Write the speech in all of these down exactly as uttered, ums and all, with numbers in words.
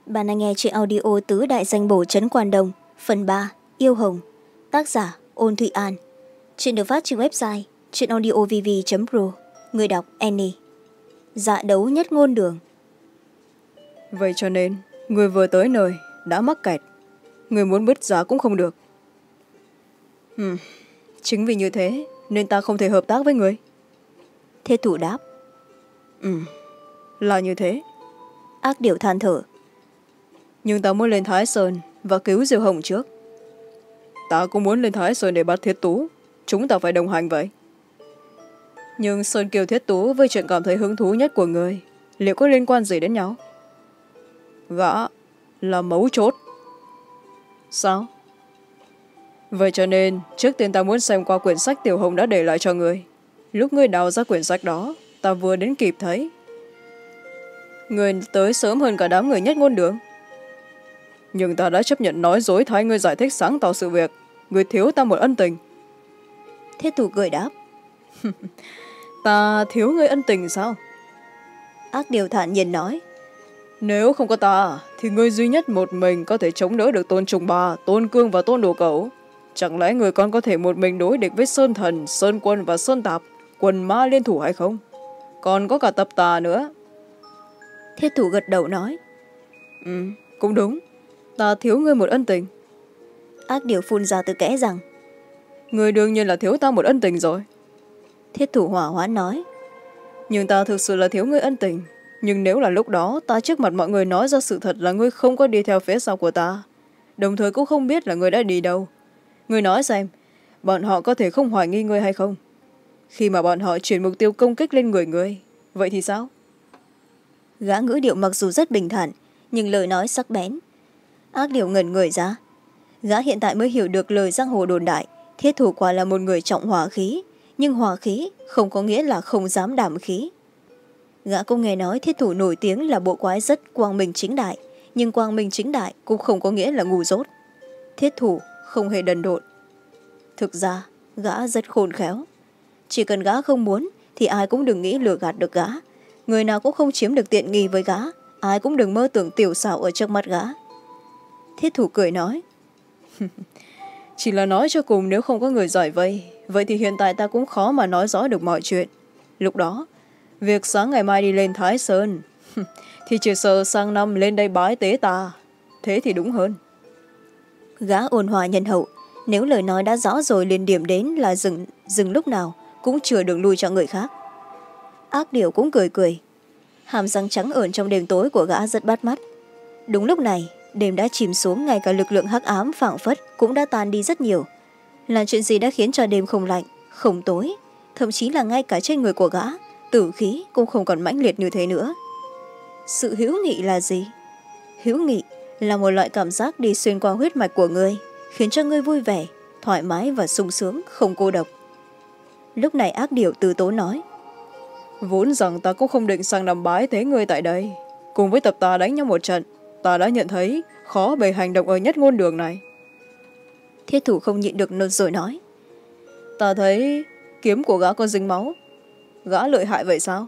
Bạn đang nghe chuyện audio Tứ Đại Danh Bổ Trấn Quan Đông, phần ba, Yêu Hồng. Tác giả Ôn Thụy An. Chuyện được phát trên website chuyenaudiovv chấm pro. Người đọc Annie. Dạ đấu nhất ngôn đường. Vậy cho nên, người vừa tới nơi, đã mắc kẹt. Người muốn bứt giá cũng không được. Hmm. Chính vì như thế, nên ta không thể hợp tác với người. Thiết thủ đáp. Ừ, là như thế. Ác điểu than thở. Nhưng ta muốn lên Thái Sơn và cứu Diêu Hồng trước. Ta cũng muốn lên Thái Sơn để bắt Thiết Tú. Chúng ta phải đồng hành vậy. Nhưng Sơn Kiều Thiết Tú với chuyện cảm thấy hứng thú nhất của người, liệu có liên quan gì đến nhau? Gã là mấu chốt. Sao? Vậy cho nên, trước tiên ta muốn xem qua quyển sách Tiểu Hồng đã để lại cho người. Lúc ngươi đào ra quyển sách đó, ta vừa đến kịp thấy. Người tới sớm hơn cả đám người Nhất Ngôn Đường. Nhưng ta đã chấp nhận nói dối thay ngươi giải thích sáng tỏ sự việc. Ngươi thiếu ta một ân tình. Thiết thủ cười đáp. Ta thiếu ngươi ân tình sao? Ác điều thản nhiên nói. Nếu không có ta, thì ngươi duy nhất một mình có thể chống đỡ được Tôn Trùng Ba, Tôn Cương và Tôn Đồ Cẩu. Chẳng lẽ người còn có thể một mình đối địch với Sơn Thần, Sơn Quân và Sơn Tạp, quần ma liên thủ hay không? Còn có cả Tập Tà nữa. Thiết thủ gật đầu nói. Ừ, cũng đúng. Ta thiếu ngươi một ân tình. Ác điều phun ra từ kẽ rằng. Ngươi đương nhiên là thiếu ta một ân tình rồi. Thiết thủ hỏa hoãn nói. Nhưng ta thực sự là thiếu ngươi ân tình. Nhưng nếu là lúc đó ta trước mặt mọi người nói ra sự thật là ngươi không có đi theo phía sau của ta, đồng thời cũng không biết là ngươi đã đi đâu, ngươi nói xem, bọn họ có thể không hoài nghi ngươi hay không? Khi mà bọn họ chuyển mục tiêu công kích lên người ngươi, vậy thì sao? Gã ngữ điệu mặc dù rất bình thản, nhưng lời nói sắc bén. Ác điều ngẩn người ra. Gã hiện tại mới hiểu được lời giang hồ đồn đại, Thiết thủ quả là một người trọng hỏa khí, nhưng hỏa khí không có nghĩa là không dám đảm khí. Gã cũng nghe nói Thiết thủ nổi tiếng là bộ quái rất quang minh chính đại, nhưng quang minh chính đại cũng không có nghĩa là ngu dốt. Thiết thủ không hề đần độn. Thực ra, gã rất khôn khéo. Chỉ cần gã không muốn, thì ai cũng đừng nghĩ lừa gạt được gã. Người nào cũng không chiếm được tiện nghi với gã, ai cũng đừng mơ tưởng tiểu xảo ở trước mặt gã. Thiết thủ cười nói. Chỉ là nói cho cùng, nếu không có người giải vây, vậy thì hiện tại ta cũng khó mà nói rõ được mọi chuyện. Lúc đó, việc sáng ngày mai đi lên Thái Sơn, thì chỉ sợ sang năm lên đây bái tế ta. Thế thì đúng hơn. Gã ôn hòa nhân hậu, nếu lời nói đã rõ rồi liền điểm đến là dừng, dừng lúc nào, cũng chừa đường lui cho người khác. Ác điểu cũng cười cười. Hàm răng trắng ởn trong đêm tối của gã rất bắt mắt. Đúng lúc này, đêm đã chìm xuống, ngay cả lực lượng hắc ám phảng phất cũng đã tan đi rất nhiều. Là chuyện gì đã khiến cho đêm không lạnh, không tối, thậm chí là ngay cả trên người của gã, tử khí cũng không còn mãnh liệt như thế nữa. Sự hữu nghị là gì? Hữu nghị là một loại cảm giác đi xuyên qua huyết mạch của ngươi, khiến cho ngươi vui vẻ, thoải mái và sung sướng, không cô độc. Lúc này ác điểu từ tố nói. Vốn rằng ta cũng không định sang nằm bái tế ngươi tại đây. Cùng với Tập Tà đánh nhau một trận, ta đã nhận thấy khó bề hành động ở Nhất Ngôn Đường này. Thiết thủ không nhịn được nôn rồi nói. Ta thấy kiếm của gã có dính máu. Gã lợi hại vậy sao?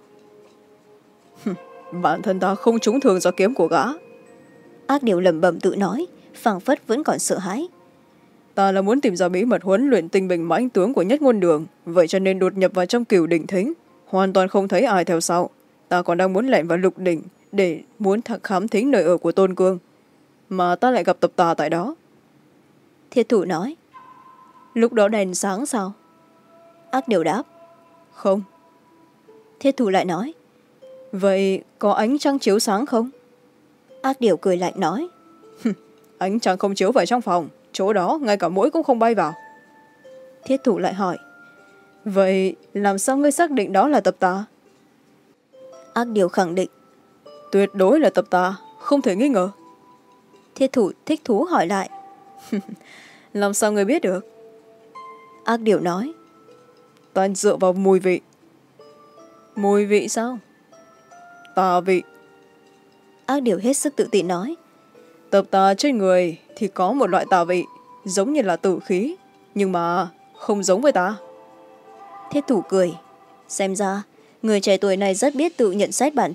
Bản thân ta không trúng thường do kiếm của gã. Ác điều lẩm bẩm tự nói, phảng phất vẫn còn sợ hãi. Ta là muốn tìm ra bí mật huấn luyện tinh binh mãnh tướng của Nhất Ngôn Đường, vậy cho nên đột nhập vào trong Cửu Đỉnh Thính, hoàn toàn không thấy ai theo sau. Ta còn đang muốn lẻn vào Lục Đỉnh để muốn khám thính nơi ở của Tôn Cương, mà ta lại gặp Tập Tà tại đó. Thiết thủ nói. Lúc đó đèn sáng sao? Ác điều đáp. Không. Thiết thủ lại nói. Vậy có ánh trăng chiếu sáng không? Ác điều cười lạnh nói. Ánh trăng không chiếu vào trong phòng, chỗ đó ngay cả muỗi cũng không bay vào. Thiết thủ lại hỏi. Vậy làm sao ngươi xác định đó là Tập Tà? Ác điều khẳng định. Tuyệt đối là Tập Tà, không thể nghi ngờ. Thiết thủ thích thú hỏi lại. Làm sao ngươi biết được? Ác điều nói. Ta dựa vào mùi vị. Mùi vị sao? Tà vị. Ác điều hết sức tự tin nói. Tập tà trên người thì có một loại tà vị, giống như là tử khí, nhưng mà không giống với ta. Thiết thủ cười. Xem ra, người trẻ tuổi này rất biết tự nhận xét bản thân,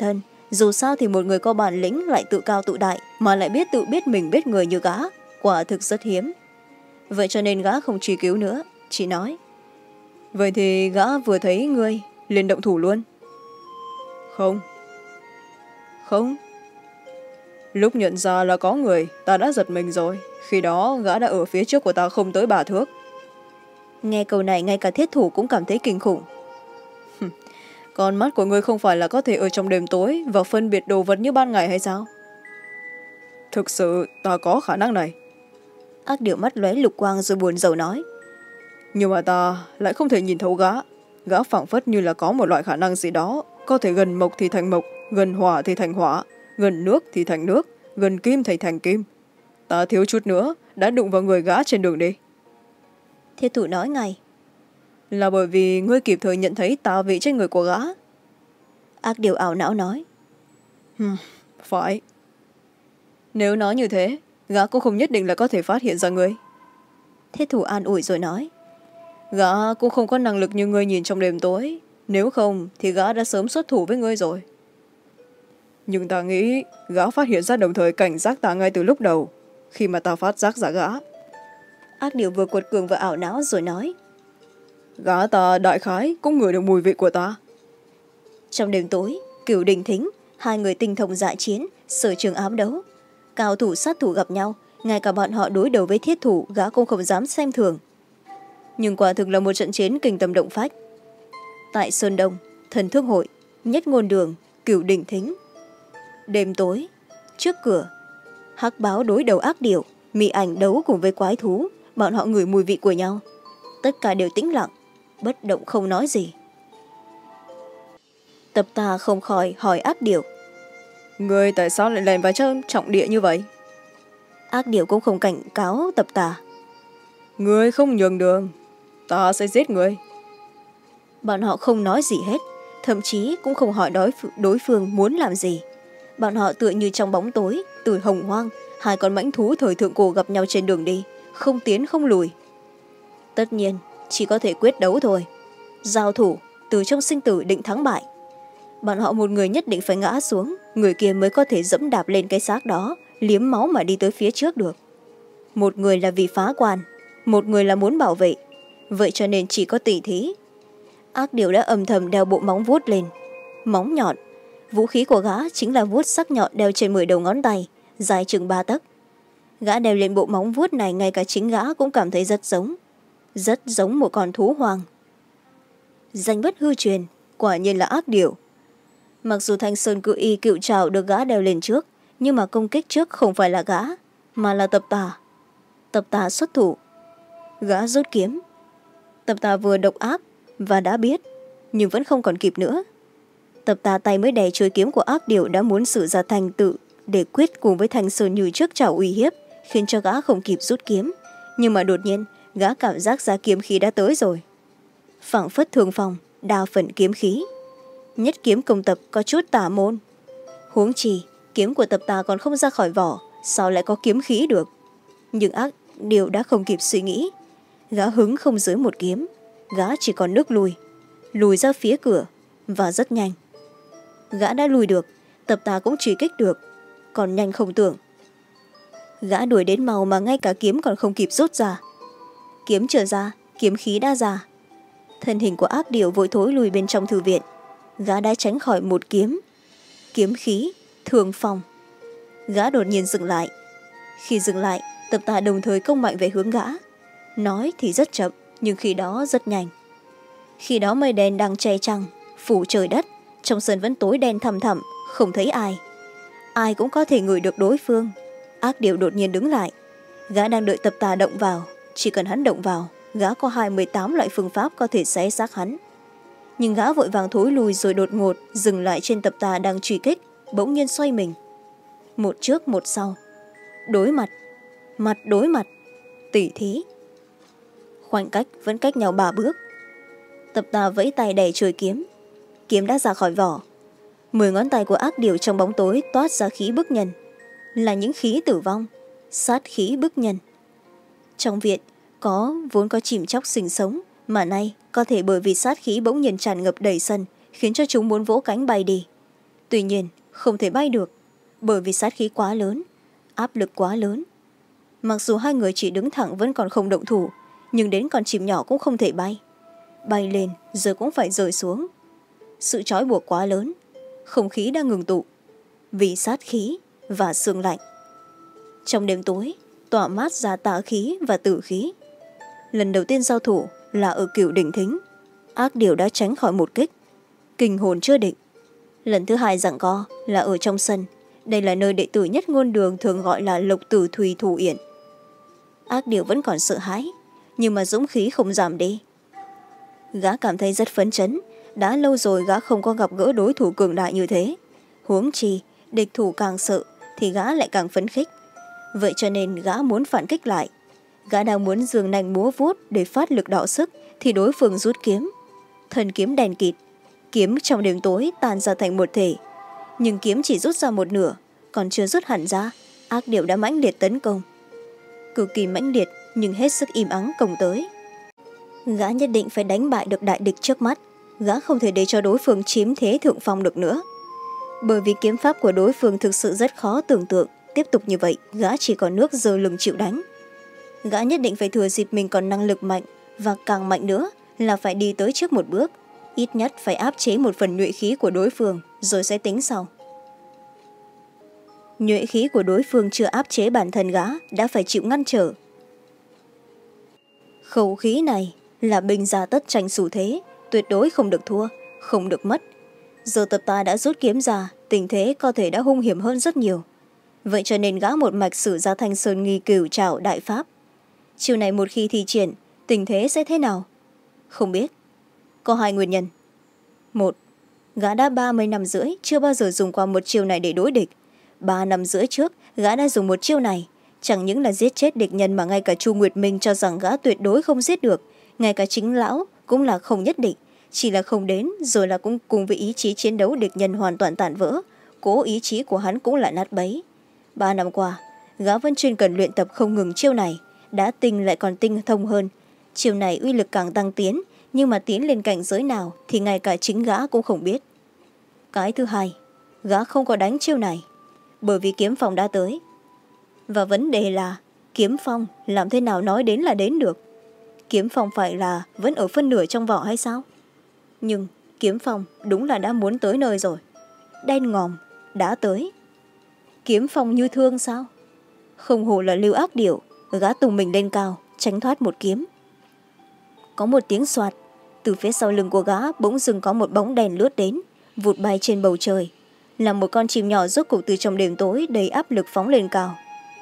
dù sao thì một người có bản lĩnh lại tự cao tự đại mà lại biết tự biết mình biết người như gã, quả thực rất hiếm. Vậy cho nên gã không truy cứu nữa, chỉ nói: vậy thì gã vừa thấy ngươi liền động thủ luôn? Không. Không. Lúc nhận ra là có người, ta đã giật mình rồi. Khi đó gã đã ở phía trước của ta không tới ba thước. Nghe câu này ngay cả thiết thủ cũng cảm thấy kinh khủng. Con mắt của ngươi không phải là có thể ở trong đêm tối và phân biệt đồ vật như ban ngày hay sao? Thực sự ta có khả năng này. Ác điệu mắt lóe lục quang rồi buồn rầu nói. Nhưng mà ta lại không thể nhìn thấu gã. Gã phảng phất như là có một loại khả năng gì đó, có thể gần mộc thì thành mộc, gần hỏa thì thành hỏa, gần nước thì thành nước, gần kim thì thành kim. Ta thiếu chút nữa đã đụng vào người gã trên đường đi. Thiết thủ nói ngay. Là bởi vì ngươi kịp thời nhận thấy tà vị trên người của gã. Ác điều ảo não nói. Hừm, phải. Nếu nói như thế, gã cũng không nhất định là có thể phát hiện ra ngươi. Thiết thủ an ủi rồi nói. Gã cũng không có năng lực như ngươi nhìn trong đêm tối. Nếu không thì gã đã sớm xuất thủ với ngươi rồi. Nhưng ta nghĩ gã phát hiện ra đồng thời cảnh giác ta ngay từ lúc đầu, khi mà ta phát giác ra gã. Ác điều vừa quật cường và ảo não rồi nói. Gã ta đại khái cũng ngửi được mùi vị của ta. Trong đêm tối, Cửu Đình Thính, hai người tinh thông dã chiến, sở trường ám đấu. Cao thủ sát thủ gặp nhau, ngay cả bọn họ đối đầu với thiết thủ gã cũng không dám xem thường. Nhưng quả thực là một trận chiến kinh tâm động phách. Tại Sơn Đông, Thần Thương Hội, Nhất Ngôn Đường, Cửu Đình Thính. Đêm tối, trước cửa, Hắc Báo đối đầu ác điểu, Mị Ảnh đấu cùng với quái thú, bọn họ ngửi mùi vị của nhau. Tất cả đều tĩnh lặng, bất động không nói gì. Tập Tà không khỏi hỏi ác điểu. Ngươi tại sao lại lèn vào trong trọng địa như vậy? Ác điểu cũng không cảnh cáo Tập Tà. Ngươi không nhường đường, ta sẽ giết ngươi. Bọn họ không nói gì hết, thậm chí cũng không hỏi đối, đối phương muốn làm gì. Bọn họ tựa như trong bóng tối, từ hồng hoang, hai con mãnh thú thời thượng cổ gặp nhau trên đường đi, không tiến không lùi. Tất nhiên, chỉ có thể quyết đấu thôi. Giao thủ, từ trong sinh tử định thắng bại. Bọn họ một người nhất định phải ngã xuống, người kia mới có thể dẫm đạp lên cái xác đó, liếm máu mà đi tới phía trước được. Một người là vì phá quan, một người là muốn bảo vệ. Vậy cho nên chỉ có tỉ thí. Ác điểu đã âm thầm đeo bộ móng vuốt lên. Móng nhọn, vũ khí của gã chính là vuốt sắc nhọn đeo trên mười đầu ngón tay, dài chừng ba tấc. Gã đeo lên bộ móng vuốt này, ngay cả chính gã cũng cảm thấy rất giống. Rất giống một con thú hoang. Danh bất hư truyền, quả nhiên là ác điểu. Mặc dù Thanh Sơn cự y cựu trảo được gã đeo lên trước, nhưng mà công kích trước không phải là gã, mà là Tập Tà. Tập Tà xuất thủ. Gã rút kiếm. Tập Tà vừa độc ác và đã biết, nhưng vẫn không còn kịp nữa. Tập Tà tay mới đè chuôi kiếm của ác điểu đã muốn sử ra thành tự để quyết cùng với Thanh Sơn như trước trảo uy hiếp, khiến cho gã không kịp rút kiếm. Nhưng mà đột nhiên, gã cảm giác ra kiếm khí đã tới rồi. Phảng phất thường phòng, đa phần kiếm khí. Nhất kiếm công tập có chút tà môn. Huống chi, kiếm của Tập Tà còn không ra khỏi vỏ, sao lại có kiếm khí được? Nhưng ác điểu đã không kịp suy nghĩ. Gã hứng không dưới một kiếm, gã chỉ còn nước lùi, lùi ra phía cửa, và rất nhanh. Gã đã lùi được, Tập Tà cũng truy kích được, còn nhanh không tưởng. Gã đuổi đến màu mà ngay cả kiếm còn không kịp rút ra. Kiếm trở ra, kiếm khí đã ra. Thân hình của ác điểu vội thối lùi bên trong thư viện. Gã đã tránh khỏi một kiếm. Kiếm khí, thường phong. Gã đột nhiên dừng lại. Khi dừng lại, Tập Tà đồng thời công mạnh về hướng gã. Nói thì rất chậm, nhưng khi đó rất nhanh. Khi đó mây đen đang che trăng, phủ trời đất. Trong sân vẫn tối đen thầm thẳm, không thấy ai. Ai cũng có thể ngửi được đối phương. Ác điểu đột nhiên đứng lại. Gã đang đợi Tập Tà động vào. Chỉ cần hắn động vào, gã có hai mươi tám loại phương pháp có thể xé xác hắn. Nhưng gã vội vàng thối lùi rồi đột ngột dừng lại trên Tập Tà đang truy kích, bỗng nhiên xoay mình. Một trước một sau. Đối mặt. Mặt đối mặt. Tỉ thí. Khoảnh cách vẫn cách nhau ba bước. Tập Tà vẫy tay đẩy chuôi kiếm. Kiếm đã ra khỏi vỏ. Mười ngón tay của ác điểu trong bóng tối toát ra khí bức nhân. Là những khí tử vong. Sát khí bức nhân. Trong viện có vốn có chim chóc sinh sống, mà nay có thể bởi vì sát khí bỗng nhiên tràn ngập đầy sân, khiến cho chúng muốn vỗ cánh bay đi. Tuy nhiên không thể bay được, bởi vì sát khí quá lớn, áp lực quá lớn. Mặc dù hai người chỉ đứng thẳng vẫn còn không động thủ, nhưng đến con chim nhỏ cũng không thể bay. Bay lên rồi cũng phải rơi xuống. Sự trói buộc quá lớn, không khí đang ngừng tụ vì sát khí và sương lạnh. Trong đêm tối tỏa mát ra tà khí và tử khí. Lần đầu tiên giao thủ là ở Cửu Đỉnh Thính, ác điều đã tránh khỏi một kích, kinh hồn chưa định. Lần thứ hai giằng co là ở trong sân, đây là nơi đệ tử nhất ngôn đường thường gọi là Lộc Tử Thùy Thủ Yển. Ác điều vẫn còn sợ hãi, nhưng mà dũng khí không giảm đi. Gã cảm thấy rất phấn chấn, đã lâu rồi gã không có gặp gỡ đối thủ cường đại như thế. Huống chi địch thủ càng sợ thì gã lại càng phấn khích. Vậy cho nên gã muốn phản kích lại. Gã đang muốn giương nanh múa vuốt để phát lực đọ sức thì đối phương rút kiếm. Thần kiếm đèn kịt, kiếm trong đêm tối tan ra thành một thể. Nhưng kiếm chỉ rút ra một nửa, còn chưa rút hẳn ra, ác điệu đã mãnh liệt tấn công. Cực kỳ mãnh liệt nhưng hết sức im ắng công tới. Gã nhất định phải đánh bại được đại địch trước mắt. Gã không thể để cho đối phương chiếm thế thượng phong được nữa. Bởi vì kiếm pháp của đối phương thực sự rất khó tưởng tượng. Tiếp tục như vậy, gã chỉ còn nước giơ lưng chịu đánh. Gã nhất định phải thừa dịp mình còn năng lực mạnh, và càng mạnh nữa là phải đi tới trước một bước. Ít nhất phải áp chế một phần nhuệ khí của đối phương, rồi sẽ tính sau. Nhuệ khí của đối phương chưa áp chế bản thân gã, đã phải chịu ngăn trở. Khẩu khí này là binh gia tất tranh xu thế, tuyệt đối không được thua, không được mất. Giờ tập ta đã rút kiếm ra, tình thế có thể đã hung hiểm hơn rất nhiều. Vậy cho nên gã một mạch sử ra Thanh Sơn Nghi Cửu Trảo đại pháp. Chiều này một khi thi triển, tình thế sẽ thế nào? Không biết. Có hai nguyên nhân. Một, gã đã ba mươi năm rưỡi chưa bao giờ dùng qua một chiêu này để đối địch. Ba năm rưỡi trước, gã đã dùng một chiêu này. Chẳng những là giết chết địch nhân mà ngay cả Chu Nguyệt Minh cho rằng gã tuyệt đối không giết được. Ngay cả chính lão cũng là không nhất định. Chỉ là không đến rồi là cũng cùng với ý chí chiến đấu địch nhân hoàn toàn tàn vỡ. Cố ý chí của hắn cũng là nát bấy. Ba năm qua, gã vẫn chuyên cần luyện tập không ngừng chiêu này. Đã tinh lại còn tinh thông hơn. Chiêu này uy lực càng tăng tiến, nhưng mà tiến lên cảnh giới nào thì ngay cả chính gã cũng không biết. Cái thứ hai, gã không có đánh chiêu này, bởi vì kiếm phong đã tới. Và vấn đề là kiếm phong làm thế nào nói đến là đến được. Kiếm phong phải là vẫn ở phân nửa trong vỏ hay sao? Nhưng kiếm phong đúng là đã muốn tới nơi rồi. Đen ngòm đã tới. Kiếm phong như thương sao? Không hổ là Lưu Ác Điểu, gã tung mình lên cao, tránh thoát một kiếm. Có một tiếng xoạt, từ phía sau lưng của gã bỗng dưng có một bóng đèn lướt đến, vụt bay trên bầu trời, là một con chim nhỏ rốt cục từ trong đêm tối đầy áp lực phóng lên cao.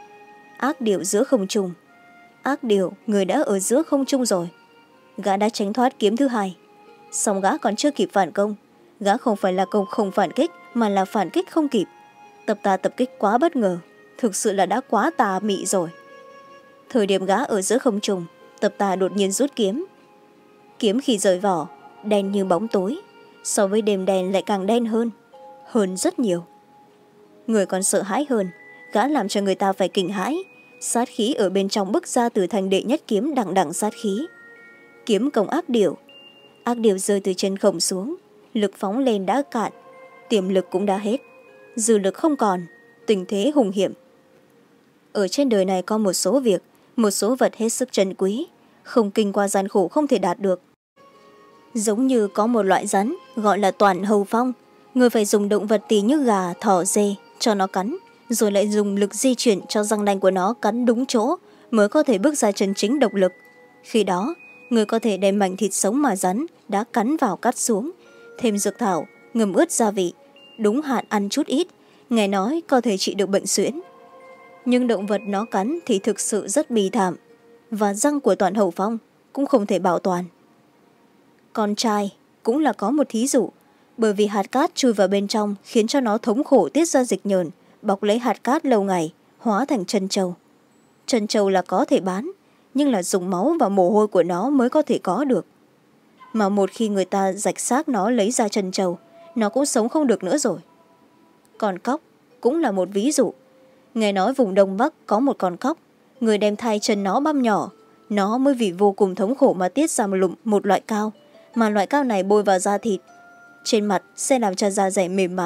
Ác Điểu giữa không trung. Ác Điểu, người đã ở giữa không trung rồi. Gã đã tránh thoát kiếm thứ hai. Song gã còn chưa kịp phản công. Gã không phải là công không phản kích, mà là phản kích không kịp. Tập ta tập kích quá bất ngờ, thực sự là đã quá tà mị rồi. Thời điểm gã ở giữa không trung, tập ta đột nhiên rút kiếm. Kiếm khi rời vỏ, đen như bóng tối, so với đêm đen lại càng đen hơn, hơn rất nhiều. Người còn sợ hãi hơn, gã làm cho người ta phải kinh hãi. Sát khí ở bên trong bức ra từ thành đệ nhất kiếm đằng đằng sát khí. Kiếm công Ác Điểu. Ác Điểu rơi từ trên không xuống, lực phóng lên đã cạn, tiềm lực cũng đã hết, dư lực không còn, tình thế hùng hiểm. Ở trên đời này có một số việc, một số vật hết sức trân quý, không kinh qua gian khổ không thể đạt được. Giống như có một loại rắn gọi là toàn hầu phong, người phải dùng động vật tí như gà, thỏ, dê cho nó cắn, rồi lại dùng lực di chuyển cho răng nanh của nó cắn đúng chỗ mới có thể bước ra chân chính độc lực. Khi đó, người có thể đem mảnh thịt sống mà rắn đã cắn vào cắt xuống, thêm dược thảo, ngâm ướt gia vị, đúng hạn ăn chút ít, nghe nói có thể trị được bệnh suyễn. Nhưng động vật nó cắn thì thực sự rất bi thảm, và răng của toàn hầu phong cũng không thể bảo toàn. Con trai cũng là có một thí dụ, bởi vì hạt cát chui vào bên trong khiến cho nó thống khổ tiết ra dịch nhờn, bọc lấy hạt cát lâu ngày, hóa thành chân trâu. Chân trâu là có thể bán, nhưng là dùng máu và mồ hôi của nó mới có thể có được. Mà một khi người ta rạch xác nó lấy ra chân trâu, nó cũng sống không được nữa rồi. Con cóc cũng là một ví dụ. Nghe nói vùng Đông Bắc có một con cóc, người đem thai chân nó băm nhỏ, nó mới vì vô cùng thống khổ mà tiết ra một, lụm, một loại cao, mà loại cao này bôi vào da thịt. Trên mặt sẽ làm cho da dày mềm mại,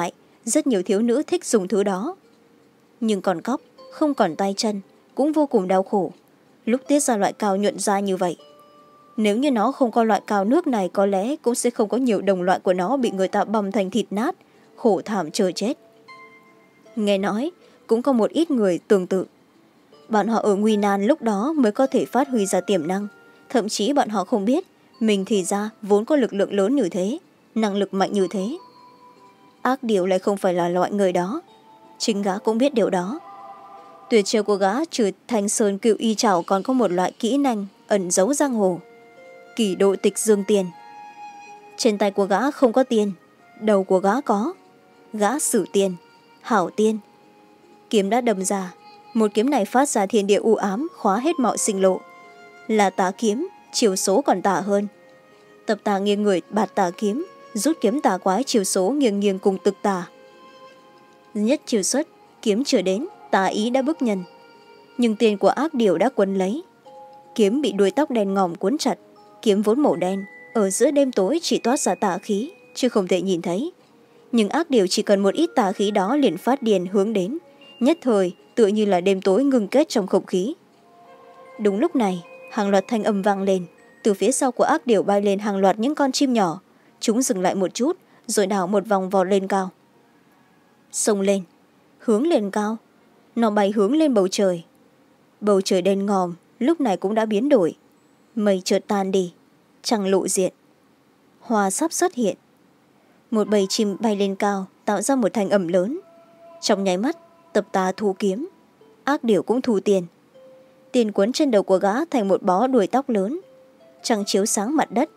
rất nhiều thiếu nữ thích dùng thứ đó. Nhưng còn cóc, không còn tay chân, cũng vô cùng đau khổ, lúc tiết ra loại cao nhuận ra như vậy. Nếu như nó không có loại cao nước này, có lẽ cũng sẽ không có nhiều đồng loại của nó bị người ta băm thành thịt nát, khổ thảm chờ chết. Nghe nói, cũng có một ít người tương tự. Bọn họ ở nguy nan lúc đó mới có thể phát huy ra tiềm năng. Thậm chí bọn họ không biết, mình thì ra vốn có lực lượng lớn như thế, năng lực mạnh như thế. Ác điểu lại không phải là loại người đó. Chính gã cũng biết điều đó. Tuyệt chiêu của gã trừ Thanh Sơn Cựu Y Trảo còn có một loại kỹ năng ẩn giấu giang hồ. Kỷ độ tịch dương tiền. Trên tay của gã không có tiền, đầu của gã có. Gã sử tiền, hảo tiên. Kiếm đã đâm ra, một kiếm này phát ra thiên địa u ám, khóa hết mọi sinh lộ. Là tà kiếm, chiều số còn tà hơn. Tập tà nghiêng người bạt tà kiếm, rút kiếm tà quái chiều số nghiêng nghiêng cùng tực tà. Nhất chiều xuất, kiếm chưa đến, tà ý đã bức nhân. Nhưng tiền của ác điểu đã quấn lấy. Kiếm bị đuôi tóc đen ngòm cuốn chặt. Kiếm vốn màu đen, ở giữa đêm tối chỉ toát ra tà khí, chứ không thể nhìn thấy. Nhưng ác điểu chỉ cần một ít tà khí đó liền phát điên hướng đến. Nhất thời, tựa như là đêm tối ngưng kết trong không khí. Đúng lúc này, hàng loạt thanh âm vang lên. Từ phía sau của ác điểu bay lên hàng loạt những con chim nhỏ. Chúng dừng lại một chút, rồi đảo một vòng vọt lên cao. Xông lên, hướng lên cao. Nó bay hướng lên bầu trời. Bầu trời đen ngòm, lúc này cũng đã biến đổi. Mây chợt tan đi, trăng lộ diện. Hoa sắp xuất hiện. Một bầy chim bay lên cao, tạo ra một thanh âm lớn. Trong nháy mắt, tập tà thu kiếm. Ác điểu cũng thu tiền. Tiền quấn trên đầu của gã thành một bó đuôi tóc lớn. Trăng chiếu sáng mặt đất.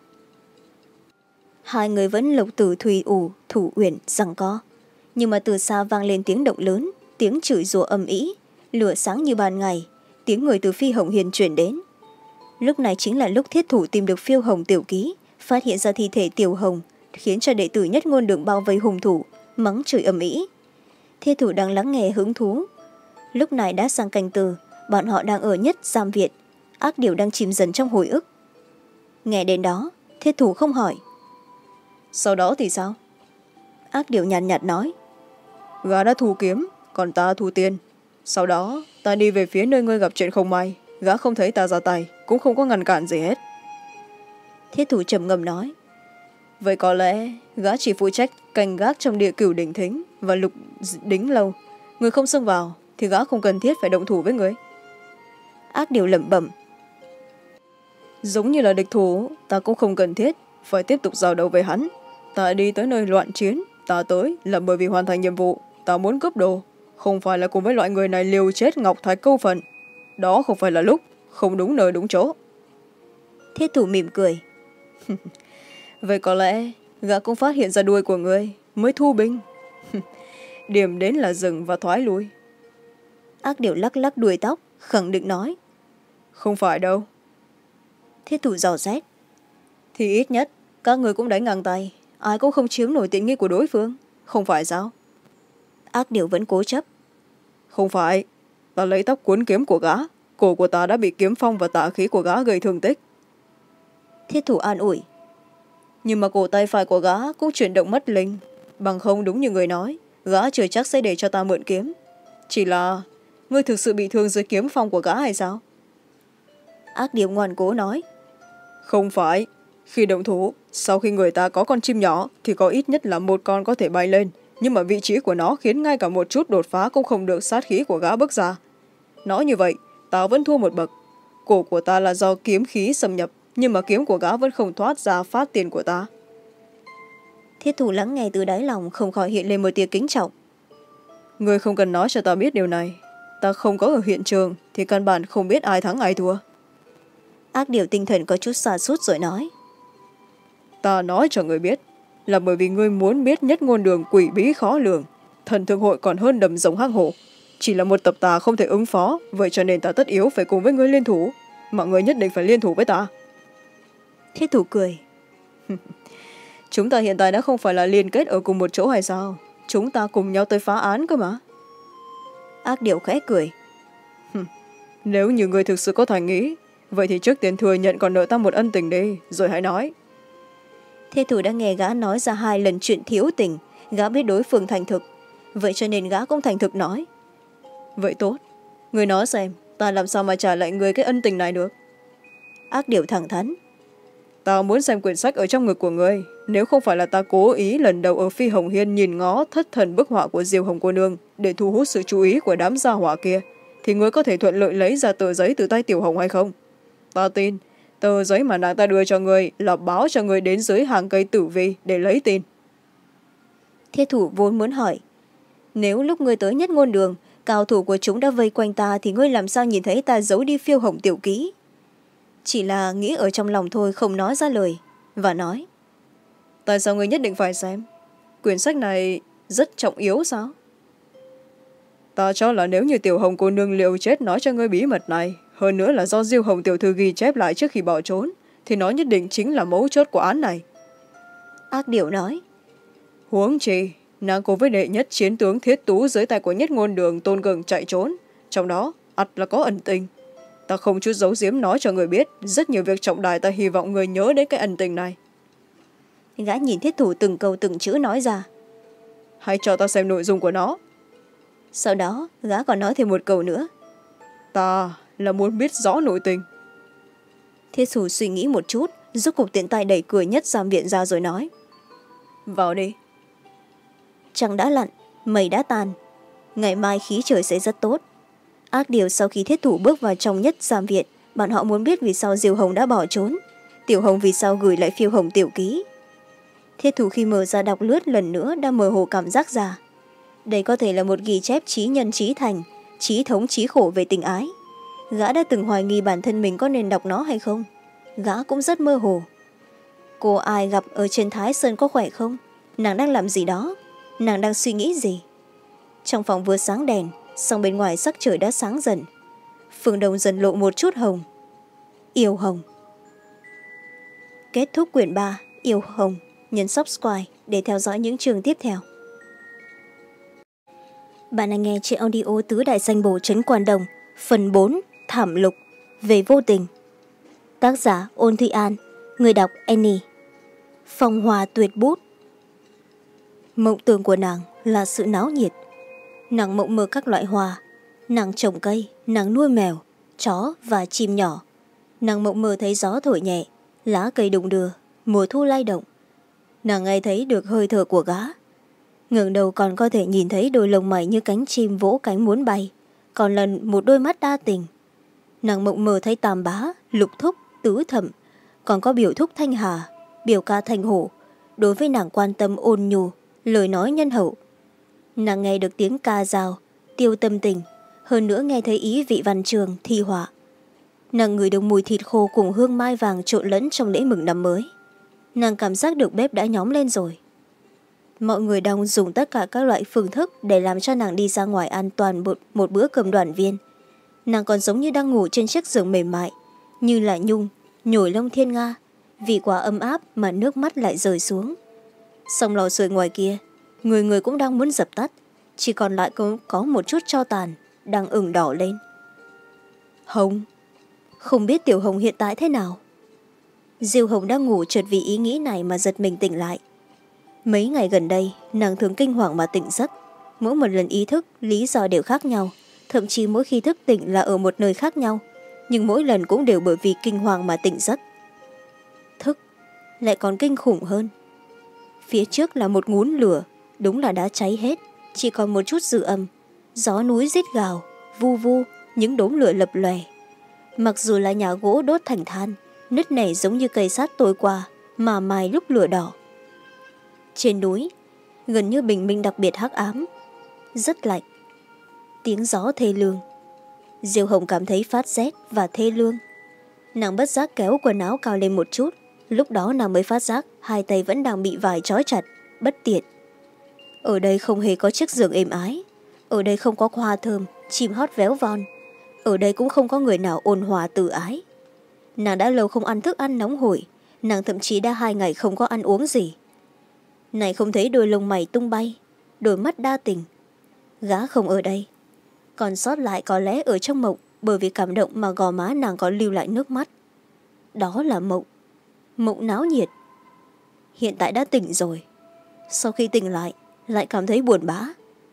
Hai người vẫn lộc tử thùy ủ, thủ uyển, giằng co. Nhưng mà từ xa vang lên tiếng động lớn, tiếng chửi rủa ầm ĩ, lửa sáng như ban ngày, tiếng người từ Phi Hồng Hiền chuyển đến. Lúc này chính là lúc Thiết Thủ tìm được Phiêu Hồng tiểu ký, phát hiện ra thi thể Tiểu Hồng, khiến cho đệ tử Nhất Ngôn Đường bao vây hung thủ, mắng chửi ầm ĩ. Thiết Thủ đang lắng nghe hứng thú. Lúc này đã sang canh từ, bọn họ đang ở Nhất Giam Viện, ác điểu đang chìm dần trong hồi ức. Nghe đến đó, Thiết Thủ không hỏi. Sau đó thì sao? Ác điểu nhàn nhạt, nhạt nói. Gã đã thu kiếm, còn ta thu tiền. Sau đó, ta đi về phía nơi ngươi gặp chuyện không may. Gã không thấy ta ra tay, cũng không có ngăn cản gì hết. Thiết Thủ trầm ngâm nói. Vậy có lẽ, gã chỉ phụ trách canh gác trong địa cửu đỉnh thính và lục đính lâu. Người không xông vào, thì gã không cần thiết phải động thủ với người. Ác điểu lẩm bẩm. Giống như là địch thủ, ta cũng không cần thiết phải tiếp tục giao đấu với hắn. Ta đi tới nơi loạn chiến, ta tới là bởi vì hoàn thành nhiệm vụ. Ta muốn cướp đồ, không phải là cùng với loại người này liều chết ngọc thái câu phần. Đó không phải là lúc, không đúng nơi đúng chỗ. Thiết Thủ mỉm cười. Vậy có lẽ gã cũng phát hiện ra đuôi của ngươi mới thu binh. Điểm đến là dừng và thoái lui. Ác điểu lắc lắc đuôi tóc, khẳng định nói. Không phải đâu. Thiết Thủ dò xét. Thì ít nhất các người cũng đánh ngang tay, ai cũng không chiếm nổi tiện nghi của đối phương, không phải sao? Ác điểu vẫn cố chấp. Không phải, ta lấy tóc cuốn kiếm của gã, cổ của ta đã bị kiếm phong và tà khí của gã gây thương tích. Thiết Thủ an ủi. Nhưng mà cổ tay phải của gã cũng chuyển động mất linh, bằng không đúng như người nói, gã chưa chắc sẽ để cho ta mượn kiếm. Chỉ là ngươi thực sự bị thương dưới kiếm phong của gã hay sao? Ác điểu ngoan cố nói. Không phải, khi động thủ, sau khi người ta có con chim nhỏ thì có ít nhất là một con có thể bay lên, nhưng mà vị trí của nó khiến ngay cả một chút đột phá cũng không được sát khí của gã bước ra. Nói như vậy, ta vẫn thua một bậc. Cổ của ta là do kiếm khí xâm nhập, nhưng mà kiếm của gã vẫn không thoát ra phát tiền của ta. Thiết Thủ lắng nghe từ đáy lòng không khỏi hiện lên một tia kính trọng. Ngươi không cần nói cho ta biết điều này. Ta không có ở hiện trường thì căn bản không biết ai thắng ai thua. Ác điểu tinh thần có chút xa sút rồi nói. Ta nói cho ngươi biết là bởi vì ngươi muốn biết Nhất Ngôn Đường quỷ bí khó lường, thần thương hội còn hơn đầm rồng hang hổ. Chỉ là một tập tà không thể ứng phó, vậy cho nên ta tất yếu phải cùng với ngươi liên thủ, mà ngươi nhất định phải liên thủ với ta. Thiết Thủ cười. Chúng ta hiện tại đã không phải là liên kết ở cùng một chỗ hay sao? Chúng ta cùng nhau tới phá án cơ mà. Ác điểu khẽ cười. Nếu như ngươi thực sự có thành ý, vậy thì trước tiên thừa nhận còn nợ ta một ân tình đi, rồi hãy nói. Thiết Thủ đã nghe gã nói ra hai lần chuyện thiếu tình, gã biết đối phương thành thực, vậy cho nên gã cũng thành thực nói. Vậy tốt, người nói xem, ta làm sao mà trả lại người cái ân tình này được. Ác điểu thẳng thắn. Ta muốn xem quyển sách ở trong ngực của người. Nếu không phải là ta cố ý lần đầu ở Phi Hồng Hiên nhìn ngó thất thần bức họa của Diêu Hồng cô nương để thu hút sự chú ý của đám gia hỏa kia, thì người có thể thuận lợi lấy ra tờ giấy từ tay Tiểu Hồng hay không? Ta tin tờ giấy mà nàng ta đưa cho người là báo cho người đến dưới hàng cây tử vi để lấy tin. Thiết thủ vốn muốn hỏi, nếu lúc ngươi tới Nhất Ngôn Đường, cao thủ của chúng đã vây quanh ta, thì ngươi làm sao nhìn thấy ta giấu đi phiêu hồng tiểu ký? Chỉ là nghĩ ở trong lòng thôi, không nói ra lời, và nói, tại sao ngươi nhất định phải xem? Quyển sách này rất trọng yếu sao? Ta cho là nếu như Tiểu Hồng cô nương liều chết nói cho ngươi bí mật này, hơn nữa là do Diêu Hồng tiểu thư ghi chép lại trước khi bỏ trốn, thì nó nhất định chính là mấu chốt của án này. Ác điểu nói, huống chi nàng cùng với đệ nhất chiến tướng Thiết Tú dưới tay của Nhất Ngôn Đường Tôn Cường chạy trốn, trong đó ắt là có ẩn tình. Ta không chút giấu giếm nói cho người biết, rất nhiều việc trọng đại, ta hy vọng người nhớ đến cái ẩn tình này. Gã nhìn Thiết thủ từng câu từng chữ nói ra, hãy cho ta xem nội dung của nó. Sau đó gã còn nói thêm một câu nữa, ta là muốn biết rõ nội tình. Thiết thủ suy nghĩ một chút, rút cục tiện tay đẩy cửa nhất giam viện ra rồi nói, vào đi. Trăng đã lặn, mây đã tàn, ngày mai khí trời sẽ rất tốt. Ác điều sau khi Thiết thủ bước vào trong nhất giam viện, bọn họ muốn biết vì sao Diêu Hồng đã bỏ trốn, Tiểu Hồng vì sao gửi lại phiêu hồng tiểu ký. Thiết thủ khi mở ra đọc lướt lần nữa đã mơ hồ cảm giác ra, đây có thể là một ghi chép trí nhân trí thành, trí thống trí khổ về tình ái. Gã đã từng hoài nghi bản thân mình có nên đọc nó hay không. Gã cũng rất mơ hồ. Cô ai gặp ở trên Thái Sơn có khỏe không? Nàng đang làm gì đó? Nàng đang suy nghĩ gì? Trong phòng vừa sáng đèn, song bên ngoài sắc trời đã sáng dần. Phương đông dần lộ một chút hồng. Yêu hồng. Kết thúc quyển ba Yêu hồng. Nhấn subscribe để theo dõi những chương tiếp theo. Bạn đang nghe trên audio Tứ Đại Danh Bổ Trấn Quan Đồng, phần bốn Thảm Lục về vô tình. Tác giả Ôn Thụy An, người đọc Annie. Phong Hòa tuyệt bút. Mộng tưởng của nàng là sự náo nhiệt. Nàng mộng mơ các loại hoa, nàng trồng cây, nàng nuôi mèo, chó và chim nhỏ. Nàng mộng mơ thấy gió thổi nhẹ, lá cây đung đưa, mùa thu lay động. Nàng nghe thấy được hơi thở của gã. Ngẩng đầu còn có thể nhìn thấy đôi lông mày như cánh chim vỗ cánh muốn bay, còn lần một đôi mắt đa tình. Nàng mộng mơ thấy Tam Bá, Lục Thúc, Tứ Thẩm, còn có biểu thúc Thanh Hà, biểu ca Thanh Hổ, đối với nàng quan tâm ôn nhu, lời nói nhân hậu. Nàng nghe được tiếng ca dao, tiêu tâm tình, hơn nữa nghe thấy ý vị văn trường, thi họa. Nàng ngửi được mùi thịt khô cùng hương mai vàng trộn lẫn trong lễ mừng năm mới. Nàng cảm giác được bếp đã nhóm lên rồi. Mọi người đang dùng tất cả các loại phương thức để làm cho nàng đi ra ngoài an toàn một, một bữa cơm đoàn viên. Nàng còn giống như đang ngủ trên chiếc giường mềm mại, như là nhung, nhồi lông thiên nga, vì quá ấm áp mà nước mắt lại rơi xuống. Song lò sưởi ngoài kia, người người cũng đang muốn dập tắt, chỉ còn lại có, có một chút tro tàn, đang ửng đỏ lên. Hồng, không biết Tiểu Hồng hiện tại thế nào? Diêu Hồng đang ngủ chợt vì ý nghĩ này mà giật mình tỉnh lại. Mấy ngày gần đây, nàng thường kinh hoàng mà tỉnh giấc. Mỗi một lần ý thức, lý do đều khác nhau. Thậm chí mỗi khi thức tỉnh là ở một nơi khác nhau. Nhưng mỗi lần cũng đều bởi vì kinh hoàng mà tỉnh giấc. Thức, lại còn kinh khủng hơn. Phía trước là một ngún lửa, đúng là đã cháy hết. Chỉ còn một chút dư âm. Gió núi rít gào, vu vu, những đốm lửa lập lòe. Mặc dù là nhà gỗ đốt thành than, nứt nẻ giống như cây sắt tối qua, mà mài lúc lửa đỏ. Trên núi, gần như bình minh đặc biệt hắc ám, rất lạnh. Tiếng gió thê lương. Diêu Hồng cảm thấy phát rét và thê lương. Nàng bất giác kéo quần áo cao lên một chút, lúc đó nàng mới phát giác hai tay vẫn đang bị vải trói chặt, bất tiện. Ở đây không hề có chiếc giường êm ái, ở đây không có hoa thơm, chim hót véo von, ở đây cũng không có người nào ôn hòa từ ái. Nàng đã lâu không ăn thức ăn nóng hổi, nàng thậm chí đã hai ngày không có ăn uống gì. Này không thấy đôi lông mày tung bay, đôi mắt đa tình. Gã không ở đây, còn sót lại có lẽ ở trong mộng, bởi vì cảm động mà gò má nàng có lưu lại nước mắt. Đó là mộng, mộng náo nhiệt. Hiện tại đã tỉnh rồi, sau khi tỉnh lại lại cảm thấy buồn bã.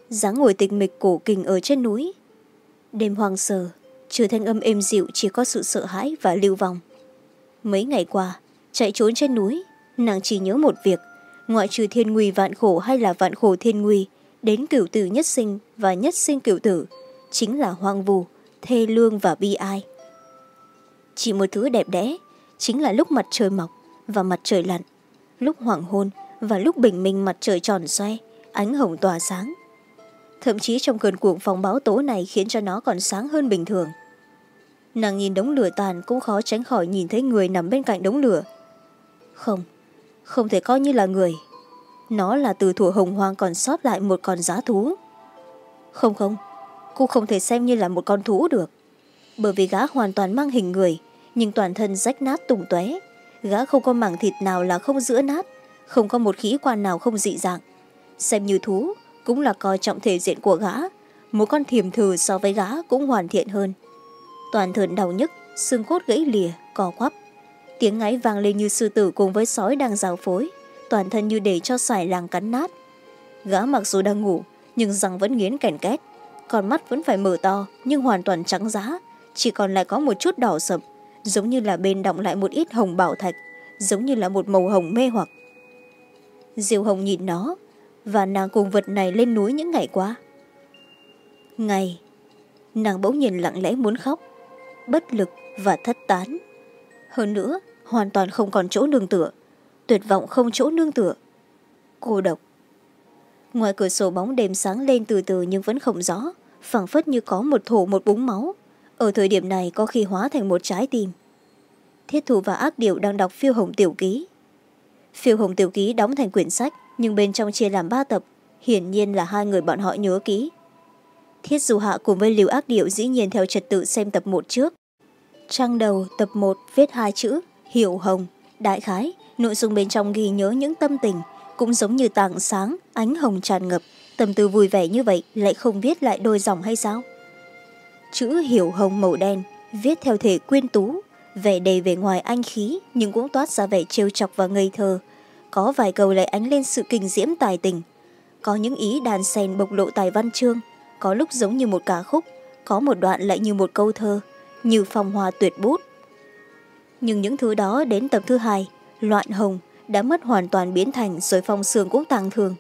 dáng ngồi tịch mịch cổ kình ở trên núi. Đêm hoang sờ, trừ thanh âm êm dịu chỉ có sự sợ hãi và lưu vong. Mấy ngày qua, chạy trốn trên núi, nàng chỉ nhớ một việc, ngoại trừ thiên nguy vạn khổ hay là vạn khổ thiên nguy, đến cửu tử nhất sinh và nhất sinh cửu tử, chính là hoang vu, thê lương và bi ai. Chỉ một thứ đẹp đẽ, chính là lúc mặt trời mọc và mặt trời lặn, lúc hoàng hôn và lúc bình minh mặt trời tròn xoay, ánh hồng tỏa sáng. Thậm chí trong cơn cuồng phong báo tố này khiến cho nó còn sáng hơn bình thường. Nàng nhìn đống lửa tàn cũng khó tránh khỏi nhìn thấy người nằm bên cạnh đống lửa. Không, không thể coi như là người. Nó là từ thuở hồng hoang còn sót lại một con dã thú. Không không, cô không thể xem như là một con thú được. Bởi vì gã hoàn toàn mang hình người, nhưng toàn thân rách nát tùng tóe. Gã không có mảng thịt nào là không giữa nát, không có một khí quan nào không dị dạng. Xem như thú, cũng là coi trọng thể diện của gã. Một con thiềm thử so với gã cũng hoàn thiện hơn. Toàn thân đau nhức, xương cốt gãy lìa, co quắp. Tiếng ngáy vang lên như sư tử cùng với sói đang giao phối, toàn thân như để cho sải làng cắn nát. Gã mặc dù đang ngủ, nhưng răng vẫn nghiến kèn két. Con mắt vẫn phải mở to, nhưng hoàn toàn trắng giá, chỉ còn lại có một chút đỏ sậm, giống như là bên đọng lại một ít hồng bảo thạch, giống như là một màu hồng mê hoặc. Diêu Hồng nhìn nó, và nàng cùng vật này lên núi những ngày qua. Ngày, nàng bỗng nhiên lặng lẽ muốn khóc, bất lực và thất tán. Hơn nữa, hoàn toàn không còn chỗ nương tựa, tuyệt vọng không chỗ nương tựa. Cô độc. Ngoài cửa sổ bóng đêm sáng lên từ từ nhưng vẫn không rõ, phảng phất như có một thổ một búng máu. Ở thời điểm này có khi hóa thành một trái tim. Thiết Thủ và Ác Điểu đang đọc Phiêu Hồng Tiểu Ký. Phiêu Hồng Tiểu Ký đóng thành quyển sách, nhưng bên trong chia làm ba tập, hiển nhiên là hai người bọn họ nhớ ký. Thiết Du Hạ cùng với Lưu Ác Điểu dĩ nhiên theo trật tự xem tập một trước. Trang đầu tập một viết hai chữ Hiểu Hồng, đại khái, nội dung bên trong ghi nhớ những tâm tình, cũng giống như tảng sáng, ánh hồng tràn ngập, tâm tư vui vẻ như vậy lại không viết lại đôi dòng hay sao? Chữ Hiểu Hồng màu đen, viết theo thể quyên tú, vẻ đầy vẻ ngoài anh khí nhưng cũng toát ra vẻ trêu chọc và ngây thơ. Có vài câu lại ánh lên sự kinh diễm tài tình. Có những ý đàn sen bộc lộ tài văn chương, có lúc giống như một ca khúc, có một đoạn lại như một câu thơ, như phong hoa tuyệt bút. Nhưng những thứ đó đến tập thứ hai, Loạn Hồng, đã mất hoàn toàn biến thành, rồi Phong Sương cũng tàng thường.